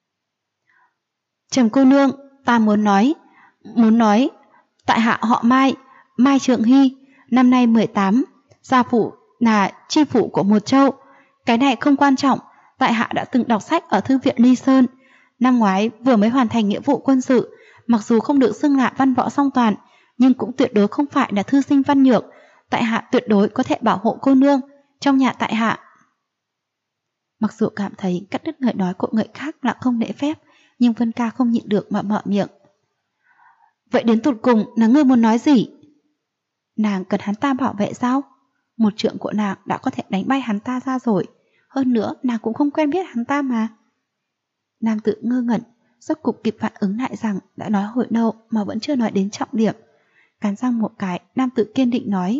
Trầm cô nương, ta muốn nói, tại hạ họ Mai, Mai Trượng Hy, năm nay 18, gia phụ là chi phủ của một châu. Cái này không quan trọng, tại hạ đã từng đọc sách ở thư viện Ly Sơn. Năm ngoái vừa mới hoàn thành nghĩa vụ quân sự, mặc dù không được xưng là văn võ song toàn, nhưng cũng tuyệt đối không phải là thư sinh văn nhược. Tại hạ tuyệt đối có thể bảo hộ cô nương trong nhà tại hạ. Mặc dù cảm thấy cắt đứt lời nói của người khác là không lễ phép, nhưng Vân Ca không nhịn được mà mở miệng. Vậy đến tụt cùng là ngươi muốn nói gì? Nàng cần hắn ta bảo vệ sao? Một trượng của nàng đã có thể đánh bay hắn ta ra rồi. Hơn nữa nàng cũng không quen biết hắn ta mà. Nam tử ngơ ngẩn, rốt cục kịp phản ứng lại rằng đã nói hồi lâu mà vẫn chưa nói đến trọng điểm. Cắn răng một cái, nam tử kiên định nói.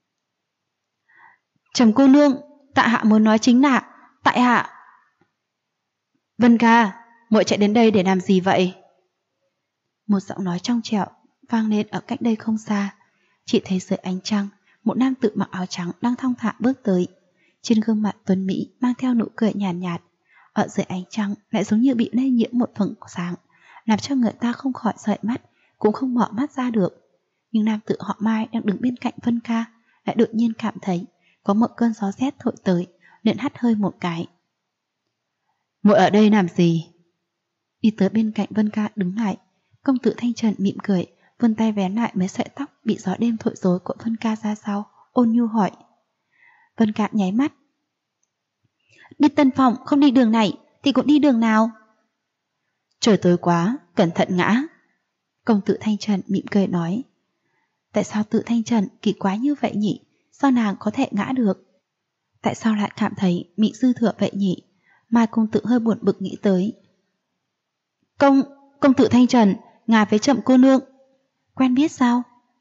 Trầm cô nương, tại hạ muốn nói chính là tại hạ. Vân Ca, muội chạy đến đây để làm gì vậy? Một giọng nói trong trẻo vang lên ở cách đây không xa. Chỉ thấy dưới ánh trăng, một nam tử mặc áo trắng đang thong thả bước tới. Trên gương mặt tuấn mỹ mang theo nụ cười nhàn nhạt, ở dưới ánh trăng lại giống như bị lây nhiễm một phần sáng, làm cho người ta không khỏi dõi mắt, cũng không mở mắt ra được. Nhưng nam tử họ Mai đang đứng bên cạnh Vân Ca lại đột nhiên cảm thấy có một cơn gió rét thổi tới, liền hắt hơi một cái. Muội ở đây làm gì? Đi tới bên cạnh Vân Ca đứng lại, công tử Thanh Trần mỉm cười, vươn tay vén lại mấy sợi tóc bị gió đêm thổi rối của Vân Ca ra sau, ôn nhu hỏi. Vân Ca nháy mắt. Đi tân phòng không đi đường này thì cũng đi đường nào? Trời tối quá, cẩn thận ngã. Công tử Thanh Trần mỉm cười nói. Tại sao tự Thanh Trần kỳ quái như vậy nhỉ? Sao nàng có thể ngã được? Tại sao lại cảm thấy bị dư thừa vậy nhỉ? Mai công tử hơi buồn bực nghĩ tới. Công tử Thanh Trần, ngài với Trầm cô nương quen biết sao?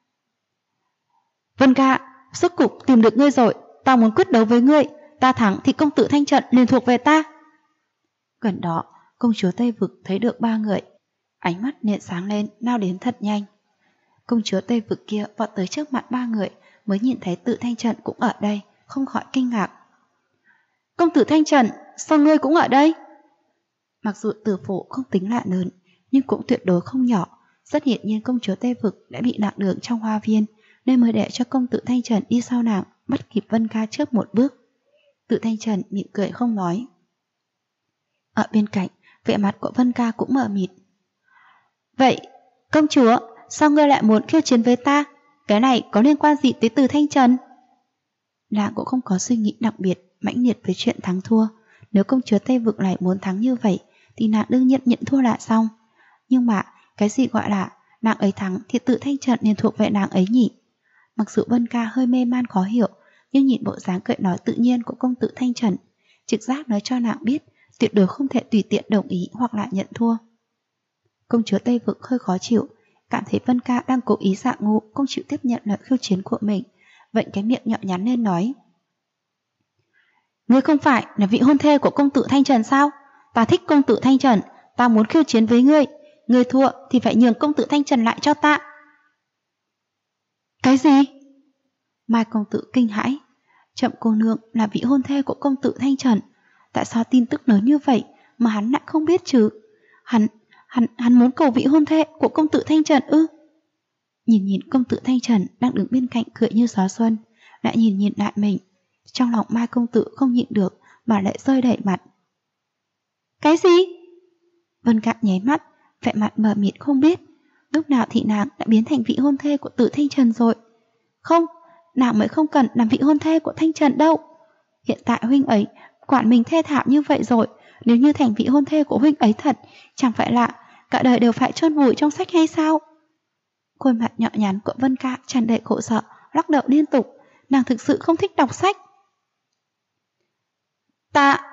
Vân Ca, rốt cục tìm được ngươi rồi, ta muốn quyết đấu với ngươi, ta thắng thì công tử Thanh Trần liền thuộc về ta. Gần đó, công chúa Tây Vực thấy được ba người, ánh mắt liền sáng lên, lao đến thật nhanh. Công chúa Tây Vực kia vọt tới trước mặt ba người, mới nhìn thấy tự Thanh Trần cũng ở đây, không khỏi kinh ngạc. Công tử Thanh Trần, sao ngươi cũng ở đây? Mặc dù tử phủ không tính là lớn, nhưng cũng tuyệt đối không nhỏ. Rất hiển nhiên công chúa Tây Vực đã bị lạc đường trong hoa viên, nên mới để cho công tử Thanh Trần đi sau nàng, bắt kịp Vân Ca trước một bước. Tự Thanh Trần mỉm cười không nói. Ở bên cạnh, vẻ mặt của Vân Ca cũng mờ mịt. Vậy, công chúa, sao ngươi lại muốn khiêu chiến với ta? Cái này có liên quan gì tới Từ Thanh Trần? Nàng cũng không có suy nghĩ đặc biệt, mãnh liệt với chuyện thắng thua. Nếu công chúa Tây Vực lại muốn thắng như vậy, thì nàng đương nhiên nhận thua là xong. Nhưng mà, cái gì gọi là nàng ấy thắng thì Tự Thanh Trần liền thuộc về nàng ấy nhỉ? Mặc dù Vân Ca hơi mê man khó hiểu, nhưng nhìn bộ dáng cười nói tự nhiên của công tử Thanh Trần, trực giác nói cho nàng biết tuyệt đối không thể tùy tiện đồng ý hoặc là nhận thua. Công chúa Tây Vực hơi khó chịu, cảm thấy Vân Ca đang cố ý giả ngu, không chịu tiếp nhận lời khiêu chiến của mình, vậy cái miệng nhỏ nhắn lên nói. Ngươi không phải là vị hôn thê của công tử Thanh Trần sao? Ta thích công tử Thanh Trần, ta muốn khiêu chiến với ngươi. Ngươi thua thì phải nhường công tử Thanh Trần lại cho ta. Cái gì? Mai công tử kinh hãi. Trầm cô nương là vị hôn thê của công tử Thanh Trần. Tại sao tin tức lớn như vậy mà hắn lại không biết chứ? Hắn muốn cầu vị hôn thê của công tử Thanh Trần ư? Nhìn công tử Thanh Trần đang đứng bên cạnh cười như gió xuân, lại nhìn lại mình. Trong lòng Mai công tử không nhịn được mà lại rơi đầy mặt. Cái gì? Vân Ca nháy mắt, vẻ mặt mờ mịt không biết. Lúc nào thì nàng đã biến thành vị hôn thê của Tử Thanh Trần rồi? Không, nàng mới không cần làm vị hôn thê của Thanh Trần đâu. Hiện tại huynh ấy quản mình thê thảm như vậy rồi, nếu như thành vị hôn thê của huynh ấy thật, chẳng phải là cả đời đều phải chôn vùi trong sách hay sao? Khuôn mặt nhỏ nhắn của Vân Ca tràn đầy khổ sở, lắc đầu liên tục. Nàng thực sự không thích đọc sách.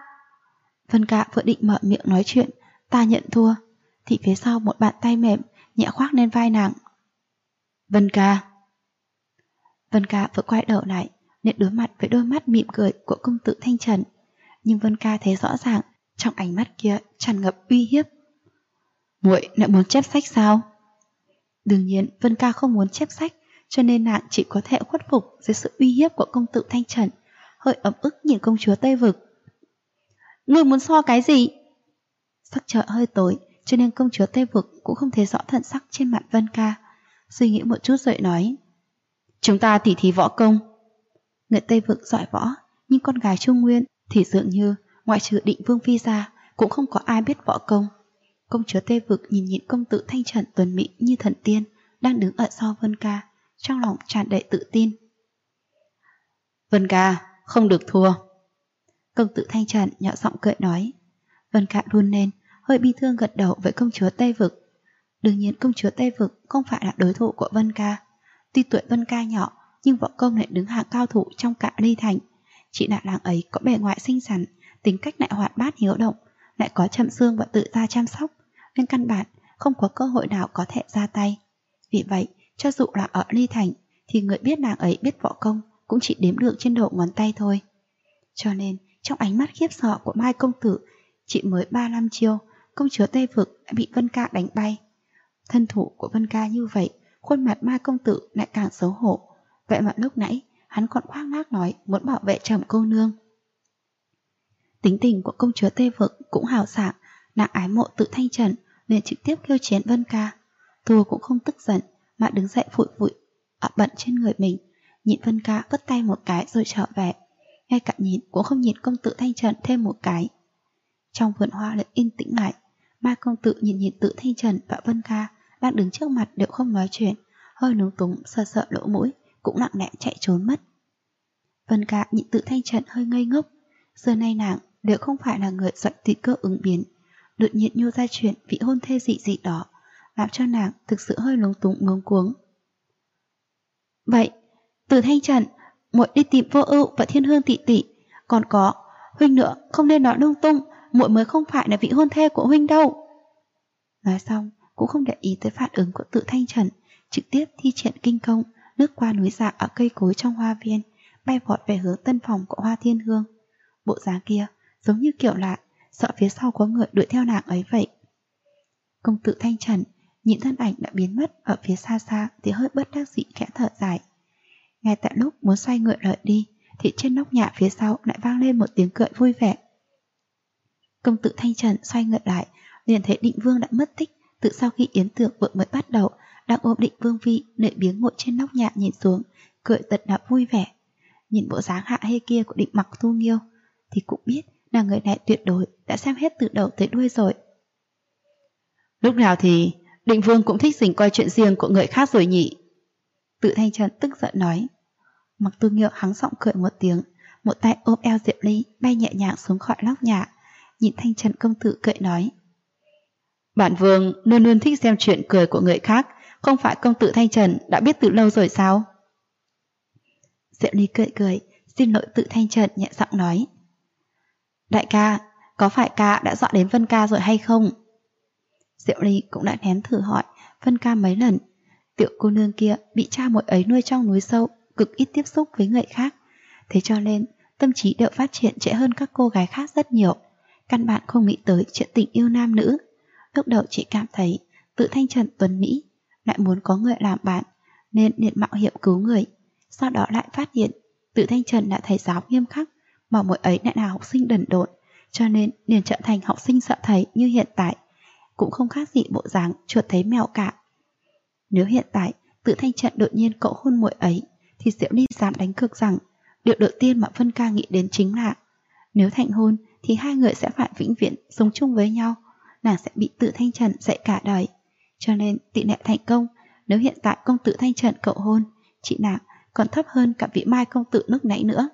Vân Ca vừa định mở miệng nói chuyện, ta nhận thua, thì phía sau một bàn tay mềm nhẹ khoác lên vai nàng. Vân ca. Vân ca vừa quay đầu lại, liền đối mặt với đôi mắt mỉm cười của công tử Thanh Trần. Nhưng Vân ca thấy rõ ràng, trong ánh mắt kia tràn ngập uy hiếp. Muội lại muốn chép sách sao? Đương nhiên Vân ca không muốn chép sách, cho nên nàng chỉ có thể khuất phục dưới sự uy hiếp của công tử Thanh Trần, hơi ấm ức nhìn công chúa Tây Vực. Ngươi muốn so cái gì? Sắc trời hơi tối, cho nên công chúa Tây Vực cũng không thấy rõ thần sắc trên mặt Vân ca. Suy nghĩ một chút rồi nói, chúng ta tỉ thí võ công. Người Tây Vực giỏi võ, nhưng con gái Trung Nguyên thì dường như ngoại trừ Định Vương phi ra cũng không có ai biết võ công. Công chúa Tây Vực nhìn nhìn công tử Thanh Trần tuấn mỹ như thần tiên đang đứng ở sau Vân ca, trong lòng tràn đầy tự tin. Vân ca, không được thua. Công tử Thanh Trần nhỏ giọng cười nói. Vân ca run lên, hơi bi thương gật đầu với công chúa Tây Vực. Đương nhiên công chúa Tây Vực không phải là đối thủ của Vân ca. Tuy tuổi Vân ca nhỏ, nhưng võ công lại đứng hàng cao thủ trong cả Ly Thành. Chị đại lang ấy có bề ngoài xinh xắn, tính cách lại hoạt bát hiếu động, lại có chậm xương và tự ra chăm sóc, nên căn bản không có cơ hội nào có thể ra tay. Vì vậy, cho dù là ở Ly Thành, thì người biết nàng ấy biết võ công cũng chỉ đếm được trên đầu ngón tay thôi. Cho nên, trong ánh mắt khiếp sợ của Mai công tử, chỉ mới 35 chiêu, công chúa Tây Vực đã bị Vân ca đánh bay. Thân thủ của Vân ca như vậy, khuôn mặt Mai công tử lại càng xấu hổ. Vậy mà lúc nãy, hắn còn khoác lác nói muốn bảo vệ Trầm cô nương. Tính tình của công chúa Tây Vực cũng hào sảng, nàng ái mộ tự Thanh Trần nên trực tiếp kêu chiến Vân ca. Thua cũng không tức giận mà đứng dậy phủi phủi ở bận trên người mình, nhìn Vân ca vứt tay một cái rồi trở về. Ngay cả nhìn cũng không nhìn công tử Thanh Trần thêm một cái. Trong vườn hoa lại yên tĩnh lại. Mai công tử nhìn nhìn tự Thanh Trần và Vân ca đang đứng trước mặt đều không nói chuyện, hơi lúng túng sờ sợ lỗ mũi, cũng lặng lẽ chạy trốn mất. Vân ca nhìn tự Thanh Trần hơi ngây ngốc. Giờ nay nàng đều không phải là người giận tùy cơ ứng biến, đột nhiên nhô ra chuyện vị hôn thê dị dị đó, làm cho nàng thực sự hơi lúng túng ngông cuống. Vậy, từ Thanh Trần, muội đi tìm Vô Ưu và Thiên Hương tỷ tỷ, còn có huynh nữa, không nên nói lung tung, muội mới không phải là vị hôn thê của huynh đâu. Nói xong, cũng không để ý tới phản ứng của tự Thanh Trần, trực tiếp thi triển kinh công, lướt qua núi dạ ở cây cối trong hoa viên, bay vọt về hướng tân phòng của Hoa Thiên Hương. Bộ dáng kia giống như kiểu là sợ phía sau có người đuổi theo nàng ấy vậy. Công tử Thanh Trần nhìn thân ảnh đã biến mất ở phía xa xa thì hơi bất đắc dĩ khẽ thở dài. Ngay tại lúc muốn xoay người rời đi thì trên nóc nhà phía sau lại vang lên một tiếng cười vui vẻ. Công tử Thanh Trần xoay người lại, liền thấy Định Vương đã mất tích từ sau khi yến tiệc vừa mới bắt đầu, đang ôm Định Vương phi lười biếng ngồi trên nóc nhà nhìn xuống, cười tận là vui vẻ. Nhìn bộ dáng hạ hê kia của Định Mặc Tu Nghiêu thì cũng biết là người này tuyệt đối đã xem hết từ đầu tới đuôi rồi. Lúc nào thì Định Vương cũng thích dình coi chuyện riêng của người khác rồi nhỉ? Tự Thanh Trần tức giận nói. Mặc Tu Nghiêu hắng giọng cười một tiếng, một tay ôm eo Diệp Ly bay nhẹ nhàng xuống khỏi nóc nhà, nhìn Thanh Trần công tử cười nói. Bản vương luôn luôn thích xem chuyện cười của người khác, không phải công tử Thanh Trần đã biết từ lâu rồi sao? Diệp Ly cười cười, xin lỗi tự Thanh Trần nhẹ giọng nói. Đại ca, có phải ca đã dọa đến Vân ca rồi hay không? Diệp Ly cũng đã ném thử hỏi Vân ca mấy lần. Tiểu cô nương kia bị cha muội ấy nuôi trong núi sâu, cực ít tiếp xúc với người khác, thế cho nên tâm trí đều phát triển trễ hơn các cô gái khác rất nhiều, căn bản không nghĩ tới chuyện tình yêu nam nữ. Lúc đầu chỉ cảm thấy tự Thanh Trần tuấn mỹ, lại muốn có người làm bạn nên liền mạo hiểm cứu người. Sau đó lại phát hiện tự Thanh Trần đã thầy giáo nghiêm khắc, mà muội ấy lại là học sinh đần độn, cho nên liền trở thành học sinh sợ thầy như hiện tại, cũng không khác gì bộ dáng chuột thấy mèo cả. Nếu hiện tại tự Thanh Trần đột nhiên cậu hôn muội ấy, thì Diệu Ly dám đánh cược rằng điều đầu tiên mà Vân ca nghĩ đến chính là nếu thành hôn thì hai người sẽ phải vĩnh viễn sống chung với nhau, nàng sẽ bị tự Thanh Trần dạy cả đời. Cho nên tỷ lệ thành công nếu hiện tại công tử Thanh Trần cậu hôn, chị nàng còn thấp hơn cả vị Mai công tử lúc nãy nữa.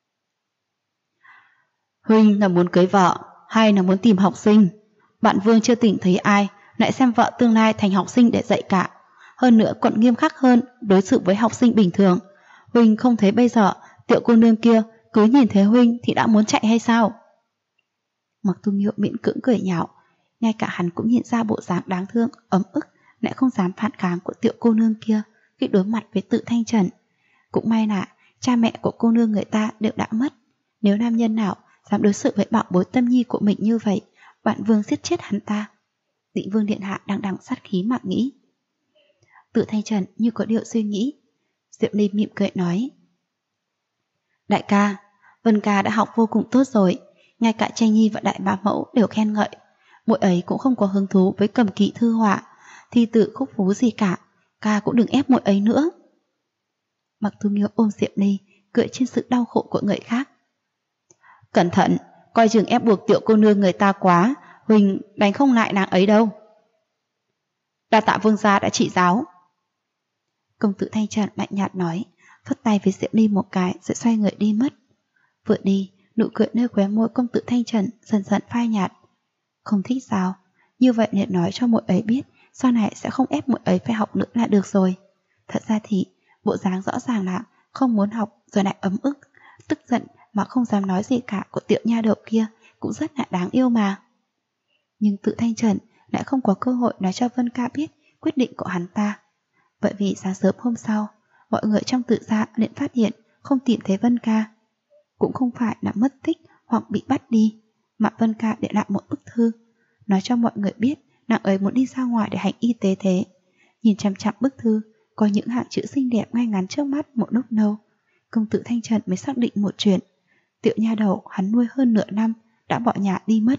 Huynh là muốn cưới vợ hay là muốn tìm học sinh? Bạn vương chưa từng thấy ai lại xem vợ tương lai thành học sinh để dạy cả, hơn nữa còn nghiêm khắc hơn đối xử với học sinh bình thường. Huynh không thấy bây giờ tiểu cô nương kia cứ nhìn thấy huynh thì đã muốn chạy hay sao? Mặc Tu Nghiêu miễn cưỡng cười nhạo, ngay cả hắn cũng nhìn ra bộ dáng đáng thương ấm ức lại không dám phản kháng của Tiểu cô nương kia khi đối mặt với Tự Thanh Trần. Cũng may là cha mẹ của cô nương người ta đều đã mất. Nếu nam nhân nào dám đối xử với bảo bối tâm nhi của mình như vậy, Vạn Vương giết chết hắn ta. Định Vương điện hạ đang đằng sát khí mà nghĩ. Tự Thanh Trần như có điều suy nghĩ. Diệp Ly mỉm cười nói: Đại ca, Vân ca đã học vô cùng tốt rồi, ngay cả Tranh Nhi và Đại Bá Mẫu đều khen ngợi. Muội ấy cũng không có hứng thú với cầm kỵ thư họa, thi tự khúc phú gì cả, ca cũng đừng ép muội ấy nữa. Mặc Tú Nghiêu ôm Diệp Ly, cười trên sự đau khổ của người khác. Cẩn thận, coi chừng ép buộc Tiểu cô nương người ta quá, Huỳnh đánh không lại nàng ấy đâu. Đa tạ vương gia đã chỉ giáo. Công tử Thanh Trần lạnh nhạt nói, phất tay với Diệp Ly một cái rồi xoay người đi mất. Vừa đi, nụ cười nơi khóe môi công tử Thanh Trần dần dần phai nhạt. Không thích sao? Như vậy nên nói cho muội ấy biết, sau này sẽ không ép muội ấy phải học nữa là được rồi. Thật ra thì bộ dáng rõ ràng là không muốn học rồi lại ấm ức, tức giận mà không dám nói gì cả của Tiểu nha đầu kia cũng rất là đáng yêu mà. Nhưng Tự Thanh Trần lại không có cơ hội nói cho Vân Ca biết quyết định của hắn ta. Vậy vì sáng sớm hôm sau, mọi người trong Tự gia liền phát hiện không tìm thấy Vân Ca. Cũng không phải là mất tích hoặc bị bắt đi, mà Vân Ca để lại một bức thư, nói cho mọi người biết nàng ấy muốn đi ra ngoài để hành y tế thế. Nhìn chằm chằm bức thư, có những hàng chữ xinh đẹp ngay ngắn trước mắt một lúc lâu, công tử Thanh Trần mới xác định một chuyện. Tiểu nha đầu hắn nuôi hơn nửa năm đã bỏ nhà đi mất.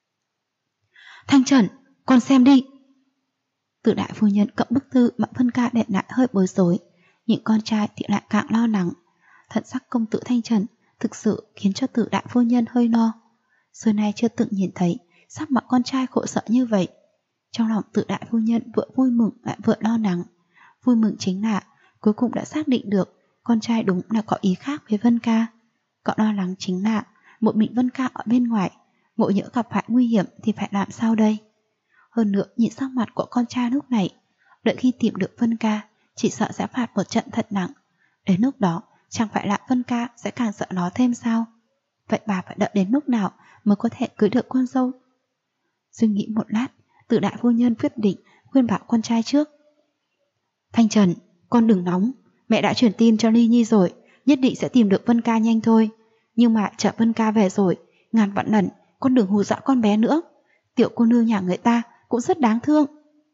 Thanh Trần, con xem đi. Tự đại phu nhân cầm bức thư mà Vân Ca để lại hơi bối rối, những con trai thì lại càng lo lắng. Thần sắc công tử Thanh Trần thực sự khiến cho Tự đại phu nhân hơi lo. Xưa nay chưa từng nhìn thấy sắc mặt con trai khổ sở như vậy. Trong lòng Tự đại phu nhân vừa vui mừng lại vừa lo lắng. Vui mừng chính là cuối cùng đã xác định được con trai đúng là có ý khác với Vân Ca. Còn lo lắng chính là một mình Vân Ca ở bên ngoài, ngộ nhỡ gặp phải nguy hiểm thì phải làm sao đây? Hơn nữa nhìn sắc mặt của con trai lúc này, đợi khi tìm được Vân Ca chỉ sợ sẽ phạt một trận thật nặng. Đến lúc đó chẳng phải là Vân Ca sẽ càng sợ nó thêm sao? Vậy bà phải đợi đến lúc nào mới có thể cưới được con dâu? Suy nghĩ một lát, Tự đại phu nhân quyết định khuyên bảo con trai trước. Thanh Trần, con đừng nóng, mẹ đã truyền tin cho Ly Nhi rồi, nhất định sẽ tìm được Vân Ca nhanh thôi. Nhưng mà chờ Vân Ca về rồi, ngàn vạn lần con đừng hù dọa con bé nữa. Tiểu cô nương nhà người ta cũng rất đáng thương.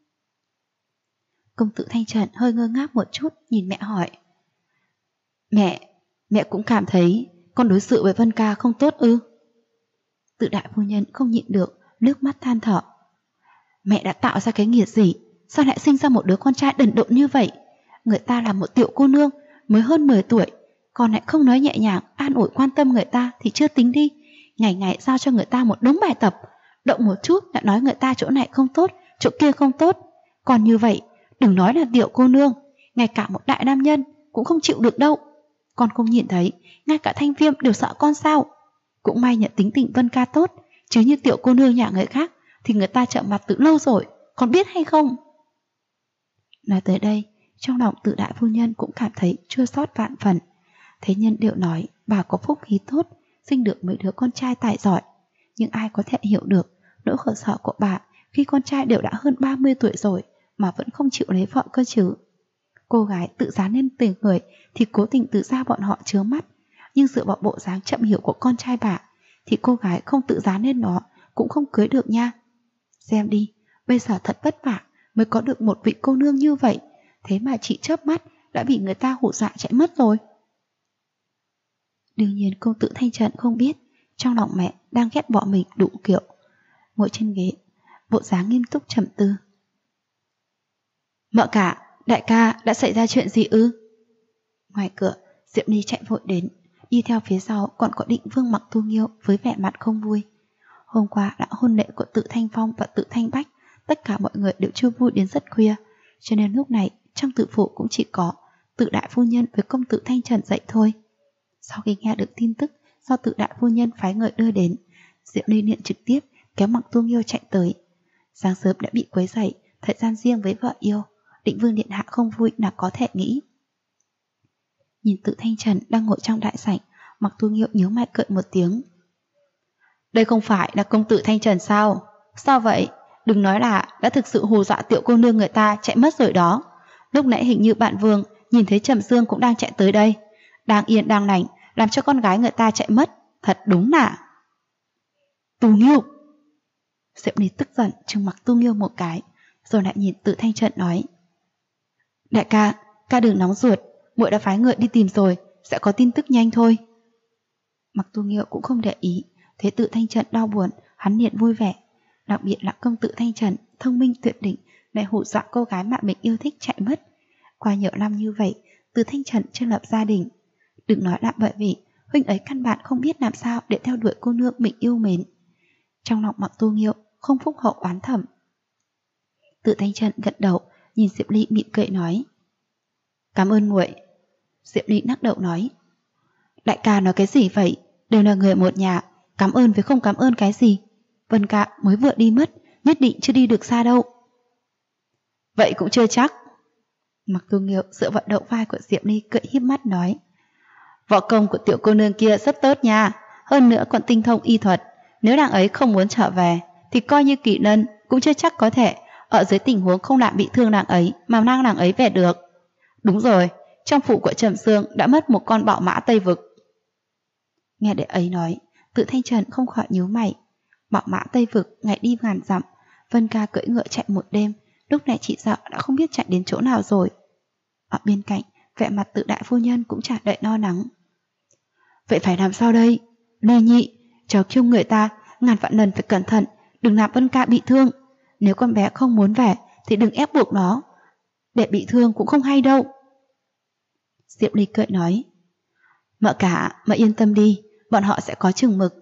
Công tử Thanh Trần hơi ngơ ngác một chút, nhìn mẹ hỏi. Mẹ cũng cảm thấy con đối xử với Vân Ca không tốt ư? Tự đại phu nhân không nhịn được, nước mắt than thở. Mẹ đã tạo ra cái nghiệt gì, sao lại sinh ra một đứa con trai đần độn như vậy? Người ta là một tiểu cô nương mới hơn 10 tuổi, còn lại không nói nhẹ nhàng an ủi quan tâm người ta thì chưa tính đi, ngày ngày giao cho người ta một đống bài tập, động một chút đã nói người ta chỗ này không tốt, chỗ kia không tốt. Còn như vậy, đừng nói là tiểu cô nương, ngay cả một đại nam nhân cũng không chịu được đâu. Con không nhìn thấy, ngay cả Thanh Viêm đều sợ con sao? Cũng may nhận tính tình Vân Ca tốt, chứ như tiểu cô nương nhà người khác thì người ta chậm mặt từ lâu rồi, con biết hay không? Nói tới đây, trong lòng Tự đại phu nhân cũng cảm thấy chua xót vạn phần. Thế nhân đều nói bà có phúc khí tốt, sinh được mấy đứa con trai tài giỏi. Nhưng ai có thể hiểu được nỗi khổ sở của bà khi con trai đều đã hơn 30 tuổi rồi mà vẫn không chịu lấy vợ cơ chứ. Cô gái tự dán lên tình người thì cố tình tự ra bọn họ chướng mắt, nhưng dựa vào bộ dáng chậm hiểu của con trai bà thì cô gái không tự dán lên nó cũng không cưới được nha. Xem đi, bây giờ thật vất vả mới có được một vị cô nương như vậy, thế mà chỉ chớp mắt đã bị người ta hù dọa chạy mất rồi. Đương nhiên công tử Thanh Trần không biết trong lòng mẹ đang ghét bỏ mình đủ kiểu. Ngồi trên ghế, bộ dáng nghiêm túc trầm tư. Mợ cả, đại ca đã xảy ra chuyện gì ư? Ngoài cửa, Diệp Ly chạy vội đến, đi theo phía sau còn có Định Vương Mặc Tú Nghiêu với vẻ mặt không vui. Hôm qua đã hôn lễ của Tự Thanh Phong và Tự Thanh Bách, tất cả mọi người đều chưa vui đến rất khuya, cho nên lúc này trong tự phủ cũng chỉ có Tự đại phu nhân với công tử Thanh Trần dậy thôi. Sau khi nghe được tin tức do Tự đại phu nhân phái người đưa đến, Diệp Ly liền trực tiếp kéo Mặc Tú Nghiêu chạy tới. Sáng sớm đã bị quấy rầy, thời gian riêng với vợ yêu, Định Vương điện hạ không vui là có thể nghĩ. Nhìn Tự Thanh Trần đang ngồi trong đại sảnh, Mặc Tú Nghiêu nhíu mày cười một tiếng. Đây không phải là công tử Thanh Trần sao? Sao vậy? đừng nói là đã thực sự hù dọa tiểu cô nương người ta chạy mất rồi đó. Lúc nãy hình như bạn Vương nhìn thấy Trầm Dương cũng đang chạy tới đây, đang yên đang lành, làm cho con gái người ta chạy mất, thật đúng là. Tu Nghiêu! Diệp Ly tức giận trừng mặt Tu Nghiêu một cái, rồi lại nhìn Tự Thanh Trận nói: đại ca, ca đừng nóng ruột, muội đã phái người đi tìm rồi, sẽ có tin tức nhanh thôi. Mặc Tu Nghiêu cũng không để ý, thấy Tự Thanh Trận đau buồn, hắn liền vui vẻ. Đặc biệt là công tử Thanh Trần, thông minh tuyệt đỉnh, lại hù dọa cô gái mà mình yêu thích chạy mất. Qua nhiều năm như vậy, Từ Thanh Trần chưa lập gia đình. Đừng nói là bởi vì huynh ấy căn bản không biết làm sao để theo đuổi cô nương mình yêu mến. Trong lòng Mặc Tu Nghiêu không phúc hậu oán thầm. Từ Thanh Trần gật đầu, nhìn Diệp Ly mỉm cười nói: cảm ơn muội. Diệp Ly lắc đầu nói: đại ca nói cái gì vậy, đều là người một nhà, cảm ơn với không cảm ơn cái gì. Vân ca mới vừa đi mất, nhất định chưa đi được xa đâu. Vậy cũng chưa chắc. Mặc Tu Nghiêu dựa vào đầu vai của Diệp Ly cười híp mắt nói: võ công của tiểu cô nương kia rất tốt nha, hơn nữa còn tinh thông y thuật. Nếu nàng ấy không muốn trở về thì coi như Kỷ Lân cũng chưa chắc có thể ở dưới tình huống không làm bị thương nàng ấy mà mang nàng ấy về được. Đúng rồi, trong phủ của Trầm Dương đã mất một con bạo mã Tây Vực. Nghe đệ ấy nói, Tự Thanh Trần không khỏi nhíu mày. Bạo mã Tây Vực ngày đi ngàn dặm, Vân ca cưỡi ngựa chạy một đêm, lúc này chị sợ đã không biết chạy đến chỗ nào rồi. Ở bên cạnh, vẻ mặt Tự đại phu nhân cũng tràn đầy lo lắng. Vậy phải làm sao đây? Lê nhị, cháu kêu người ta ngàn vạn lần phải cẩn thận, đừng làm Vân ca bị thương. Nếu con bé không muốn về thì đừng ép buộc nó, để bị thương cũng không hay đâu. Diệp Ly cười nói: mợ cả, mợ yên tâm đi, bọn họ sẽ có chừng mực.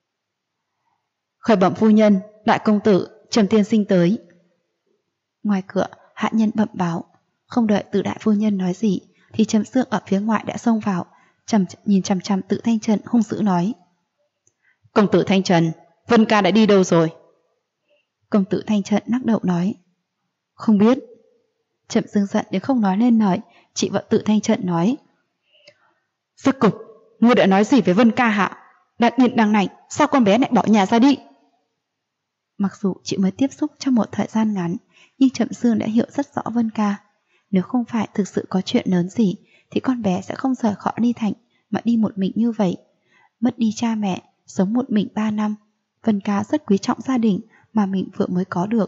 Khởi bẩm phu nhân, đại công tử Trầm tiên sinh tới. Ngoài cửa, hạ nhân bẩm báo. Không đợi Từ đại phu nhân nói gì thì Trầm Dương ở phía ngoài đã xông vào, nhìn chằm chằm Tự Thanh Trần hung dữ nói: công tử Thanh Trần, Vân ca đã đi đâu rồi? Công tử Thanh Trần lắc đầu nói: không biết. Trầm Dương giận đến không nói lên lời, chị vợ Tự Thanh Trần nói: rốt cục, ngươi đã nói gì với Vân ca hả? Đang yên đang lành, sao con bé lại bỏ nhà ra đi? Mặc dù chị mới tiếp xúc trong một thời gian ngắn, nhưng Trầm Dương đã hiểu rất rõ Vân ca. Nếu không phải thực sự có chuyện lớn gì thì con bé sẽ không rời khỏi Ly Thành mà đi một mình như vậy. Mất đi cha mẹ, sống một mình 3 năm, Vân ca rất quý trọng gia đình mà mình vừa mới có được.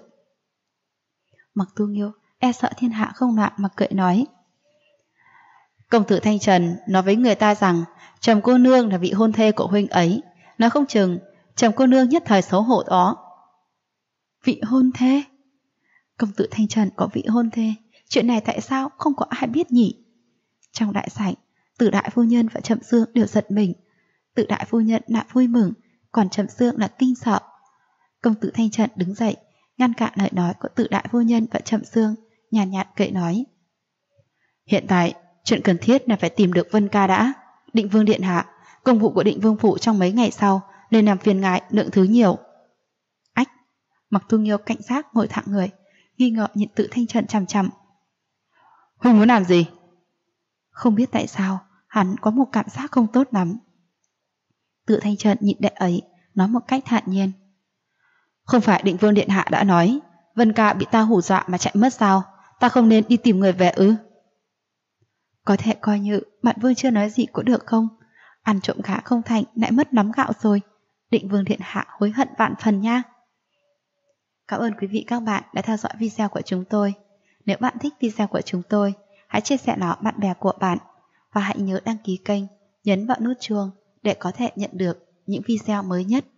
Mặc Tu Nghiêu e sợ thiên hạ không loạn mà cười nói: công tử Thanh Trần nói với người ta rằng Trầm cô nương là vị hôn thê của huynh ấy, nói không chừng Trầm cô nương nhất thời xấu hổ đó. Vị hôn thê? Công tử Thanh Trần có vị hôn thê, chuyện này tại sao không có ai biết nhỉ? Trong đại sảnh, Từ đại phu nhân và Trầm Dương đều giật mình. Từ đại phu nhân là vui mừng, còn Trầm Dương là kinh sợ. Công tử Thanh Trần đứng dậy, ngăn cản lời nói của Từ đại phu nhân và Trầm Dương, nhàn nhạt cười nói: hiện tại chuyện cần thiết là phải tìm được Vân ca đã. Định Vương điện hạ, công vụ của Định Vương phủ trong mấy ngày sau nên làm phiền ngài lượng thứ nhiều. Ách! Mặc Tu Nghiêu cảnh giác ngồi thẳng người, nghi ngờ nhìn Tự Thanh Trần chằm chằm. Huynh muốn làm gì? Không biết tại sao hắn có một cảm giác không tốt lắm. Tự Thanh Trần nhìn đệ ấy, nói một cách thản nhiên: không phải Định Vương điện hạ đã nói Vân ca bị ta hù dọa mà chạy mất sao? Ta không nên đi tìm người về ư? Có thể coi như bạn Vương chưa nói gì cũng được không? Ăn trộm gà không thành lại mất nắm gạo rồi. Định Vương điện hạ hối hận vạn phần nha. Cảm ơn quý vị các bạn đã theo dõi video của chúng tôi. Nếu bạn thích video của chúng tôi, hãy chia sẻ nó bạn bè của bạn và hãy nhớ đăng ký kênh, nhấn vào nút chuông để có thể nhận được những video mới nhất.